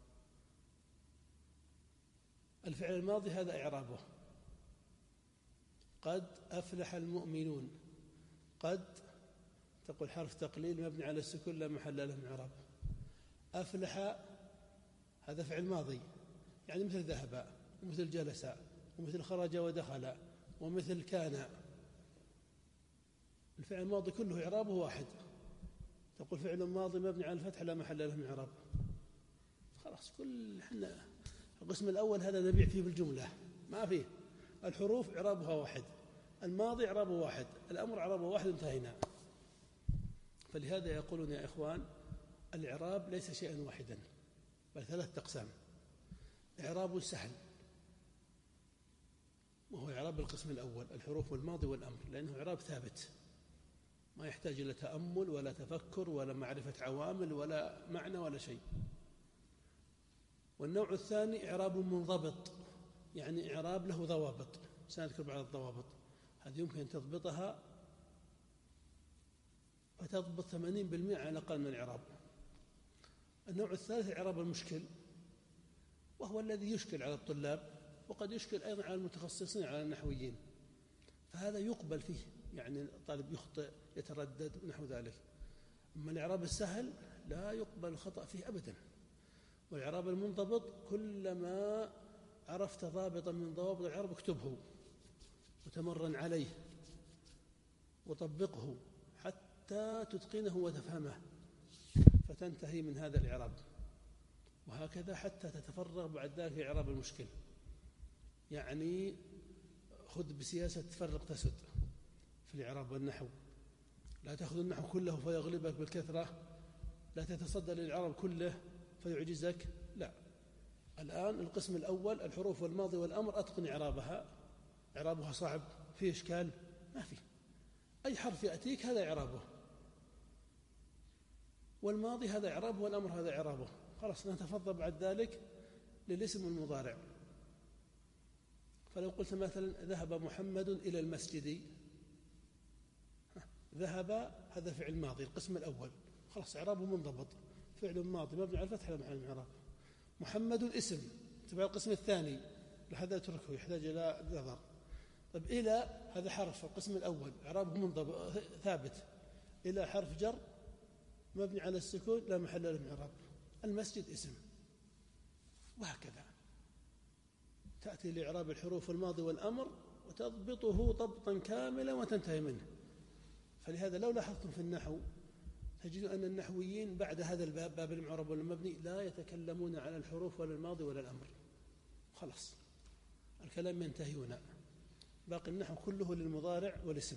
الفعل الماضي هذا إعرابه قد أفلح المؤمنون. قد تقول حرف تقليل مبني على السكون لا محل له من إعراب. أفلح هذا فعل ماضي، يعني مثل ذهب ومثل جلس ومثل خرج ودخل ومثل كان. الفعل الماضي كله إعرابه واحد. تقول فعل ماضي مبني على الفتح لا محل له من إعراب. خلاص حنا القسم الأول هذا نبيع فيه بالجملة، ما فيه. الحروف إعرابها واحد، الماضي إعرابه واحد، الأمر إعرابه واحد، انتهينا. فلهذا يقولون يا إخوان الإعراب ليس شيئا واحدا بل 3 أقسام. إعراب سهل وهو إعراب القسم الأول، الحروف والماضي والأمر، لأنه إعراب ثابت ما يحتاج إلى تأمل ولا تفكر ولا معرفة عوامل ولا معنى ولا شيء. والنوع الثاني إعراب منضبط، يعني إعراب له ضوابط، سنذكر بعض الضوابط هذه يمكن تضبطها فتضبط 80% على الأقل من الإعراب. النوع الثالث إعراب المشكل، وهو الذي يشكل على الطلاب وقد يشكل أيضا على المتخصصين على النحويين، فهذا يقبل فيه، يعني الطالب يخطئ يتردد ونحو ذلك. أما الإعراب السهل لا يقبل الخطأ فيه أبدا. والإعراب المنضبط كلما عرفت ضابطا من ضوابط الإعراب اكتبه وتمرن عليه وطبقه حتى تتقنه وتفهمه فتنتهي من هذا الإعراب. وهكذا حتى تتفرغ بعد ذلك في إعراب المشكل، يعني خذ بسياسة تفرق تسد في الإعراب والنحو. لا تأخذ النحو كله فيغلبك بالكثرة، لا تتصدى للإعراب كله فيعجزك، لا. الآن القسم الأول الحروف والماضي والأمر أتقن إعرابها. إعرابها صعب، فيه إشكال؟ ما فيه، أي حرف يأتيك هذا إعرابه، والماضي هذا إعرابه والأمر هذا إعرابه. خلاص نتفضل بعد ذلك للاسم المضارع. فلو قلت مثلا ذهب محمد إلى المسجد، ذهب هذا فعل ماضي القسم الأول، خلاص إعرابه منضبط، فعل ماضي مبني على الفتح لا محل من الإعراب. محمد اسم تبع القسم الثاني، لهذا اتركه يحتاج إلى نظر. طيب إلى هذا حرف القسم الأول إعرابه منضبط ثابت، إلى حرف جر مبني على السكون لا محل له من الإعراب. المسجد اسم، وهكذا تأتي لإعراب الحروف الماضي والأمر وتضبطه ضبطا كاملا وتنتهي منه. فلهذا لو لاحظتم في النحو تجدوا أن النحويين بعد هذا الباب، باب المعرب والمبني، لا يتكلمون على الحروف ولا الماضي ولا الأمر، خلاص الكلام ينتهي هنا. باقي النحو كله للمضارع والاسم،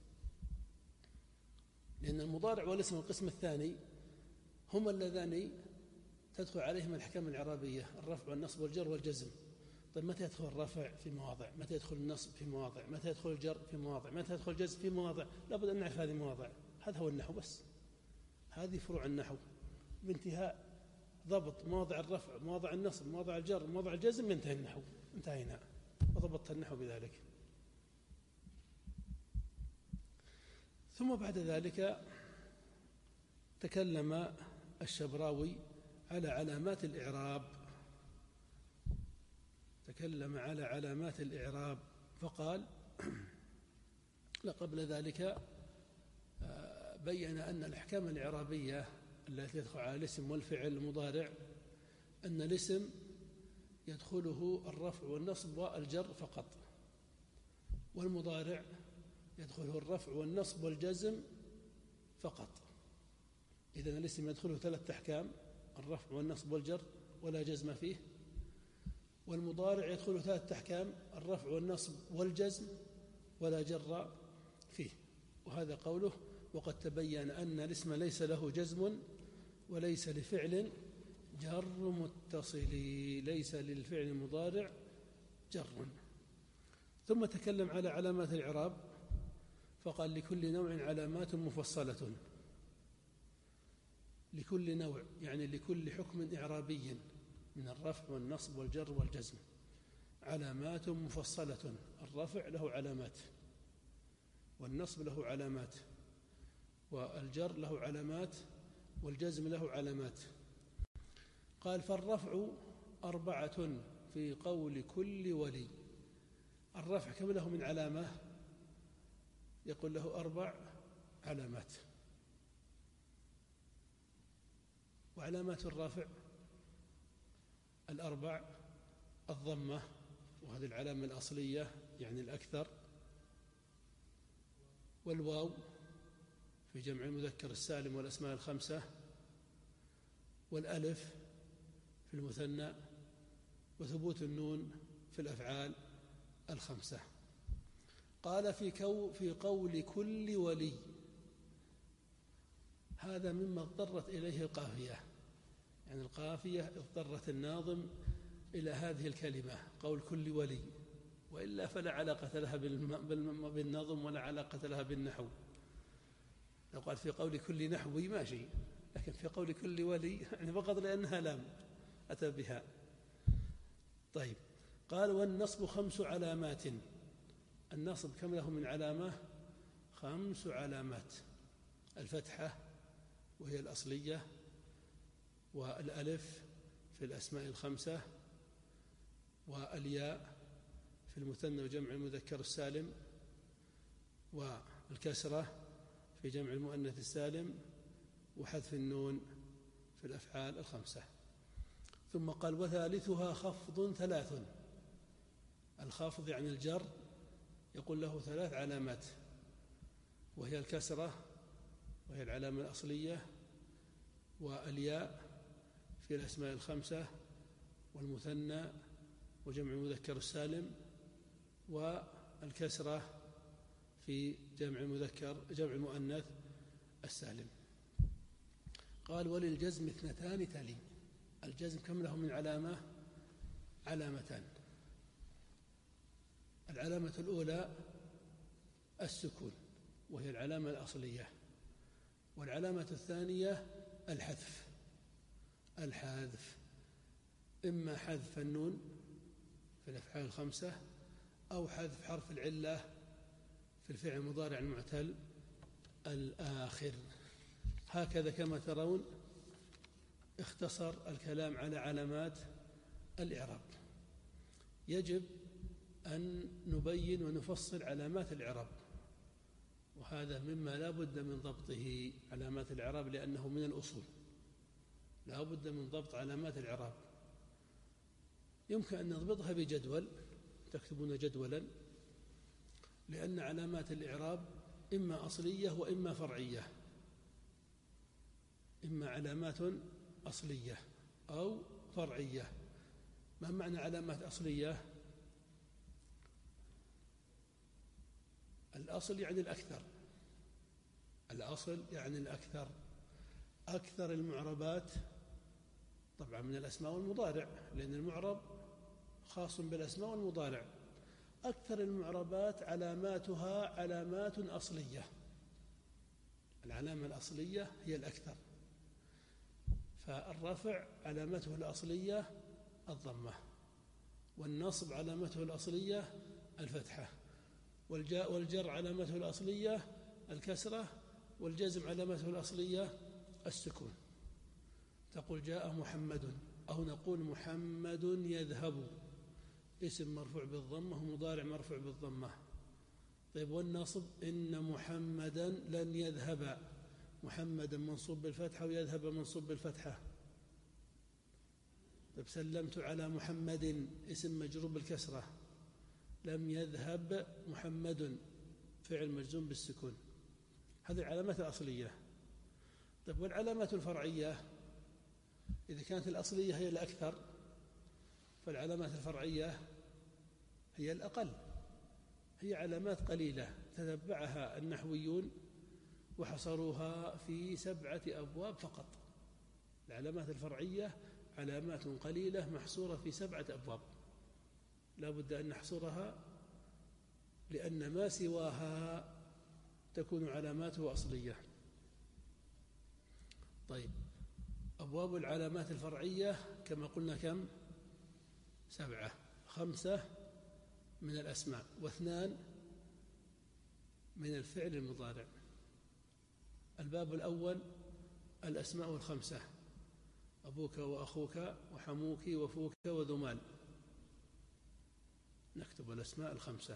لأن المضارع والاسم القسم الثاني هم اللذان تدخل عليهم الأحكام الإعرابية، الرفع والنصب والجر والجزم. طيب متى يدخل الرفع في مواضع، متى يدخل النصب في مواضع، متى يدخل الجر في مواضع، متى يدخل الجزم في مواضع، لابد أن نعرف هذه المواضع. هذا هو النحو، بس هذه فروع النحو. بانتهاء ضبط مواضع الرفع، مواضع النصب، مواضع الجر، مواضع الجزم، ينتهي النحو، انتهينا وضبطت النحو بذلك. ثم بعد ذلك تكلم الشبراوي على علامات الإعراب، تكلم على علامات الإعراب فقال لا قبل ذلك بين أن الأحكام الإعرابية التي يدخل على الاسم والفعل المضارع أن الاسم يدخله الرفع والنصب والجر فقط، والمضارع يدخله الرفع والنصب والجزم فقط. إذن الاسم يدخله 3 أحكام، الرفع والنصب والجر ولا جزم فيه، والمضارع يدخله 3 أحكام، الرفع والنصب والجزم ولا جر فيه. وهذا قوله وقد تبين أن الاسم ليس له جزم وليس لفعل جر متصل ليس للفعل المضارع جر. ثم تكلم على علامات الإعراب فقال لكل نوع علامات مفصلة. لكل نوع يعني لكل حكم إعرابي من الرفع والنصب والجر والجزم علامات مفصلة. الرفع له علامات، والنصب له علامات، والجر له علامات، والجزم له علامات. قال فالرفع 4 في قول كل ولي. الرفع كم له من علامة؟ يقول له 4 علامات. وعلامات الرفع 4: الضمة، وهذه العلامة الأصلية يعني الأكثر، والواو في جمع المذكر السالم والأسماء ال5، والألف في المثنى، وثبوت النون في الأفعال ال5. قال في قول كل ولي، هذا مما اضطرت إليه القافية، يعني القافية اضطرت الناظم إلى هذه الكلمة قول كل ولي، وإلا فلا علاقة لها بالنظم ولا علاقة لها بالنحو. لو قال في قول كل نحوي ماشي، لكن في قول كل ولي يعني فقط لأنها لام أتى بها. طيب، قال والنصب 5 علامات. النصب كم له من علامة؟ 5 علامات: الفتحة وهي الأصلية، والألف في الأسماء ال5، والياء في المثنى وجمع المذكر السالم، والكسرة في جمع المؤنث السالم، وحذف النون في الأفعال ال5. ثم قال وثالثها خفض 3. الخفض يعني الجر يقول له 3 علامات، وهي الكسرة وهي العلامة الأصلية، والياء في الأسماء ال5، والمثنى وجمع المذكر السالم، والكسرة في جمع المؤنث السالم. قال وللجزم 2 تلي. الجزم كم له من علامة؟ 2 علامات. العلامة الأولى السكون وهي العلامة الأصلية، والعلامة الثانية الحذف، إما حذف النون في الأفعال ال5، أو حذف حرف العلة في الفعل المضارع المعتل الآخر. هكذا كما ترون اختصر الكلام على علامات الإعراب. يجب أن نبين ونفصل علامات الإعراب، وهذا مما لا بد من ضبطه، علامات الإعراب، لأنه من الأصول. لا بد من ضبط علامات الإعراب. يمكن أن نضبطها بجدول، تكتبون جدولا، لأن علامات الإعراب إما أصلية وإما فرعية. إما علامات أصلية أو فرعية. ما معنى علامات أصلية؟ الأصل يعني الأكثر. الأصل يعني الأكثر. أكثر المعربات طبعا من الأسماء والمضارع، لأن المعرب خاص بالأسماء والمضارع. أكثر المعربات علاماتها علامات أصلية. العلامة الأصلية هي الأكثر. فالرفع علامته الأصلية الضمة، والنصب علامته الأصلية الفتحة، والجر علامته الأصلية الكسرة، والجزم علامته الأصلية السكون. تقول جاء محمد، أو نقول محمد يذهب، اسم مرفوع بالضمة ومضارع مرفوع بالضمة. طيب والنصب إن محمدا لن يذهب، محمدا منصوب بالفتحة ويذهب منصوب بالفتحة. طيب سلمت على محمد، اسم مجرور بالكسرة، لم يذهب محمد فعل مجزوم بالسكون. هذه العلامات الأصلية. طيب والعلامات الفرعية، إذا كانت الأصلية هي الأكثر فالعلامات الفرعية هي الأقل. هي علامات قليلة تتبعها النحويون وحصروها في 7 أبواب فقط. العلامات الفرعية علامات قليلة محصورة في 7 أبواب، لا بد أن نحصرها، لأن ما سواها تكون علاماته أصلية. طيب، أبواب العلامات الفرعية كما قلنا كم؟ 7، 5 من الأسماء و2 من الفعل المضارع. الباب الأول الأسماء ال5: أبوك وأخوك وحموك وفوك وذمال. نكتب الأسماء ال5.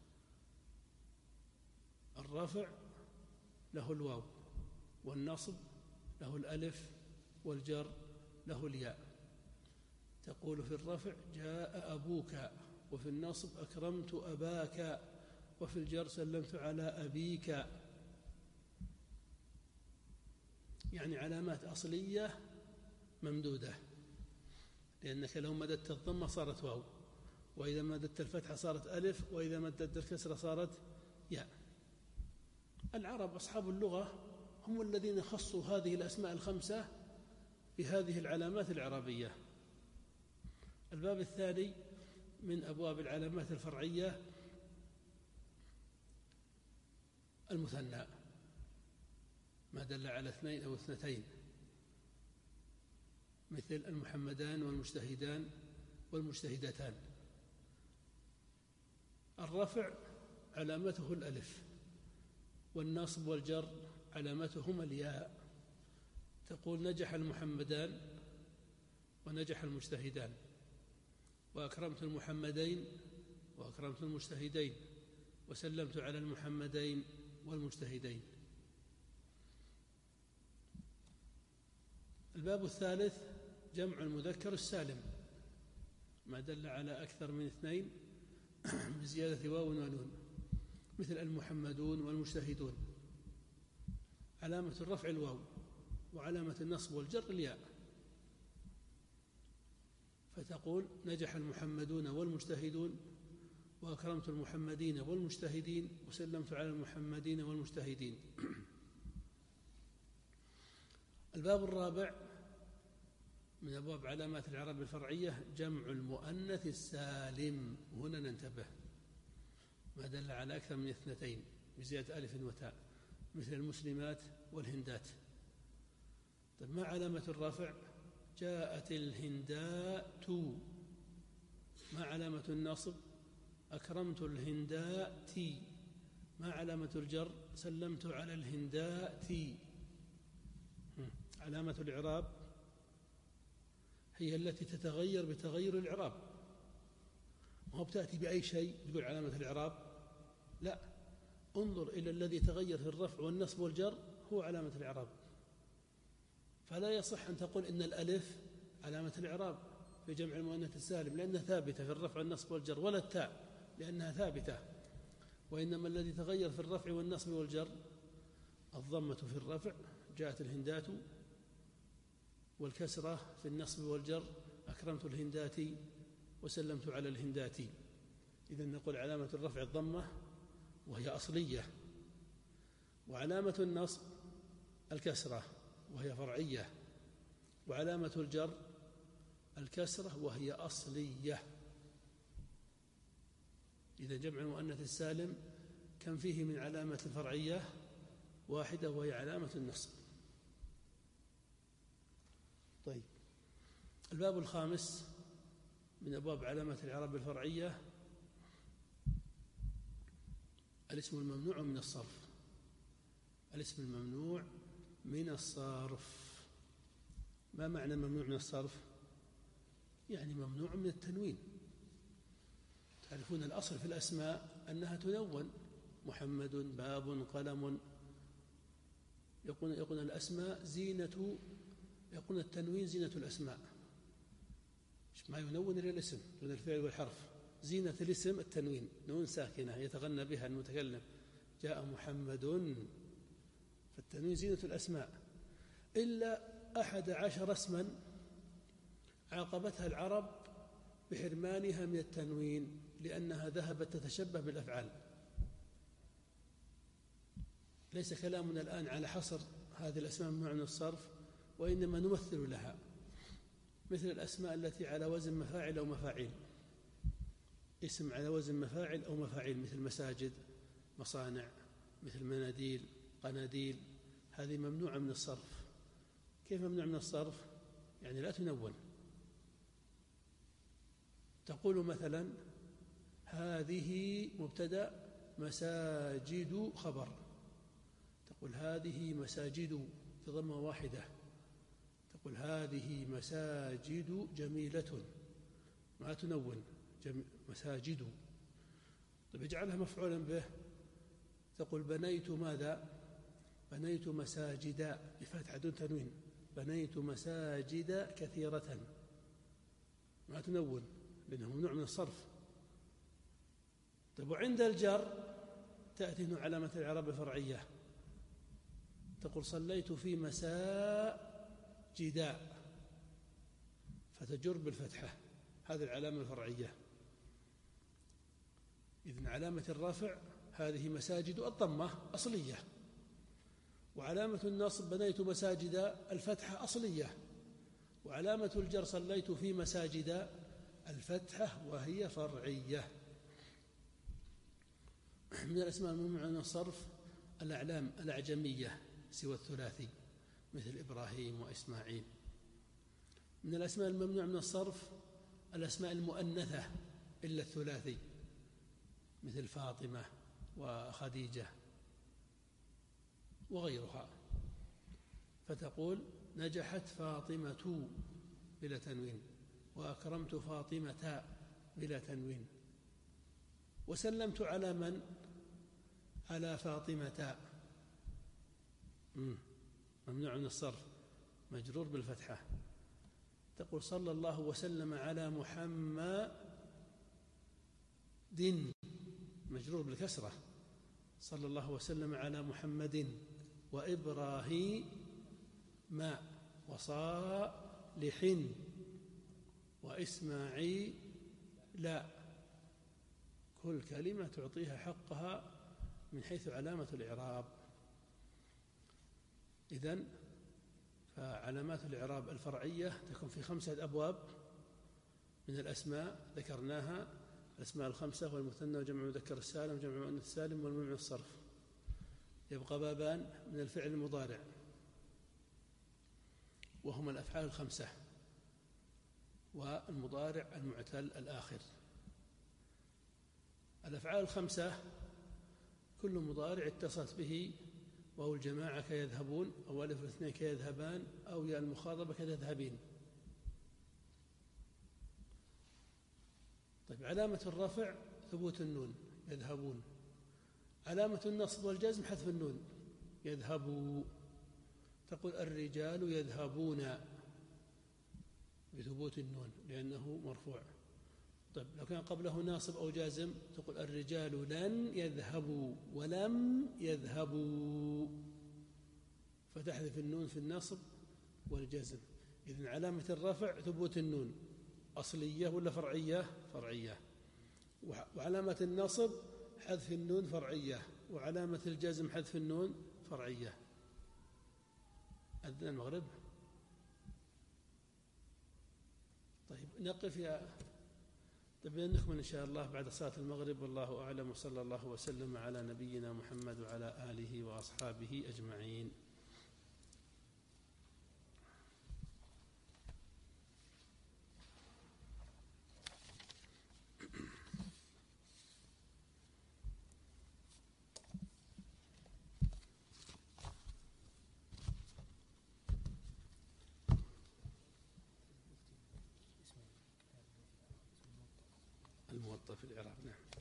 الرفع له الواو، والنصب له الألف، والجر له الياء. تقول في الرفع جاء أبوك، وفي النصب أكرمت أباك، وفي الجر سلمت على أبيك. يعني علامات أصلية ممدودة، لأنك لو مددت الضمة صارت واو، وإذا مددت الفتحة صارت ألف، وإذا مددت الكسرة صارت ياء. العرب أصحاب اللغة هم الذين خصوا هذه الأسماء ال5 بهذه العلامات الإعرابية. الباب الثاني من أبواب العلامات الفرعية المثنى، ما دل على 2 أو 2، مثل المحمدان والمجتهدان والمجتهدتان. الرفع علامته الألف، والنصب والجر علامتهما الياء. تقول نجح المحمدان ونجح المجتهدان، وأكرمت المحمدين وأكرمت المجتهدين، وسلمت على المحمدين والمجتهدين. الباب الثالث جمع المذكر السالم، ما دل على أكثر من 2 بزيادة واو ونون، مثل المحمدون والمجتهدون. علامة الرفع الواو، وعلامة النصب والجر الياء. فتقول نجح المحمدون والمجتهدون، وأكرمت المحمدين والمجتهدين، وسلمت على المحمدين والمجتهدين. الباب الرابع من أبواب علامات الإعراب الفرعية جمع المؤنث السالم. هنا ننتبه، ما دل على أكثر من 2 بزيادة ألف وتاء، مثل المسلمات والهندات. طيب، ما علامة الرفع؟ جاءت الهندات. ما علامة النصب؟ أكرمت الهندات. ما علامة الجر؟ سلمت على الهندات. علامة الإعراب هي التي تتغير بتغير الإعراب، ما هو بتأتي بأي شيء تقول علامة الإعراب، لا، انظر إلى الذي تغير في الرفع والنصب والجر هو علامة الإعراب. فلا يصح أن تقول إن الألف علامة الإعراب في جمع المؤنث السالم، لأنها ثابتة في الرفع والنصب والجر، ولا التاء لأنها ثابتة. وإنما الذي تغير في الرفع والنصب والجر الضمة في الرفع جاءت الهندات، والكسرة في النصب والجر أكرمت الهندات وسلمت على الهندات. إذن نقول علامة الرفع الضمة وهي أصلية، وعلامة النصب الكسرة وهي فرعية، وعلامة الجر الكسرة وهي أصلية. إذا جمع المؤنث السالم كم فيه من علامة فرعية؟ واحدة، وهي علامة النصب. طيب، الباب الخامس من أبواب علامة الإعراب الفرعية الاسم الممنوع من الصرف. الاسم الممنوع من الصرف. ما معنى ممنوع من الصرف؟ يعني ممنوع من التنوين. تعرفون الأصل في الأسماء أنها تنون، محمد، باب، قلم. يقول الأسماء زينة، يقول التنوين زينة الأسماء، ما ينون إلى الاسم دون الفعل والحرف. زينة الاسم التنوين، نون ساكنة يتغنى بها المتكلم، جاء محمد، فالتنوين زينة الأسماء. إلا 11 اسما عاقبتها العرب بحرمانها من التنوين، لأنها ذهبت تتشبه بالأفعال. ليس كلامنا الآن على حصر هذه الأسماء ممنوعة من الصرف، وإنما نمثل لها. مثل الأسماء التي على وزن مفاعل أو مفاعيل، اسم على وزن مفاعل أو مفاعيل، مثل مساجد، مصانع، مثل مناديل، قناديل، هذه ممنوعة من الصرف. كيف ممنوع من الصرف؟ يعني لا تنون. تقول مثلا هذه مبتدأ، مساجد خبر، تقول هذه مساجد في ضمة واحدة، تقول هذه مساجد جميلة، ما تنون، مساجد. طيب اجعلها مفعولا به، تقول بنيت ماذا؟ بنيت مساجد بفتحة دون تنوين، بنيت مساجد كثيرة، ما تنون لأنه ممنوع من الصرف. طيب وعند الجر تأتي هنا علامة الإعراب الفرعية، تقول صليت في مساجد، فتجر بالفتحة، هذه العلامة الفرعية. إذن علامة الرفع هذه مساجد الضمة أصلية، وعلامة النصب بنيت مساجد الفتحة أصلية، وعلامة الجر صليت في مساجد الفتحة وهي فرعية. من الأسماء الممنوعة من الصرف الأعلام الأعجمية سوى الثلاثي، مثل إبراهيم وإسماعيل. من الأسماء الممنوعة من الصرف الأسماء المؤنثة إلا الثلاثي، مثل فاطمة وخديجة وغيرها، فتقول نجحت فاطمة بلا تنوين، وأكرمت فاطمة بلا تنوين، وسلمت على من؟ على فاطمة، ممنوع من الصرف، مجرور بالفتحة. تقول صلى الله وسلم على محمد، مجرور بالكسرة، صلى الله وسلم على محمد وإبراهيم وصالح وإسماعيل، لا، كل كلمة تعطيها حقها من حيث علامة الإعراب. إذن فعلامات الإعراب الفرعية تكون في 5 أبواب من الأسماء ذكرناها، الأسماء الخمسة والمثنى وجمع المذكر السالم وجمع المؤنث السالم والممنوع من الصرف. يبقى بابان من الفعل المضارع وهما الأفعال الخمسة والمضارع المعتل الآخر. الأفعال الخمسة كل مضارع اتصلت به واو الجماعة كيذهبون، أو ألف الاثنين كيذهبان، أو ياء المخاطبة كتذهبين. طيب علامة الرفع ثبوت النون، يذهبون. علامة النصب والجزم حذف النون، يذهبوا. تقول الرجال يذهبون بثبوت النون لأنه مرفوع. طيب لو كان قبله ناصب أو جازم تقول الرجال لن يذهبوا ولم يذهبوا، فتحذف النون في النصب والجزم. إذن علامة الرفع ثبوت النون، أصلية ولا فرعية؟ فرعية. وعلامة النصب حذف النون، فرعية. وعلامة الجزم حذف النون، فرعية. أذن المغرب. طيب نقف طيب نكمل إن شاء الله بعد صلاة المغرب، والله أعلم، وصلى الله وسلم على نبينا محمد وعلى آله وأصحابه أجمعين. الموطأ في الإعراب، نعم.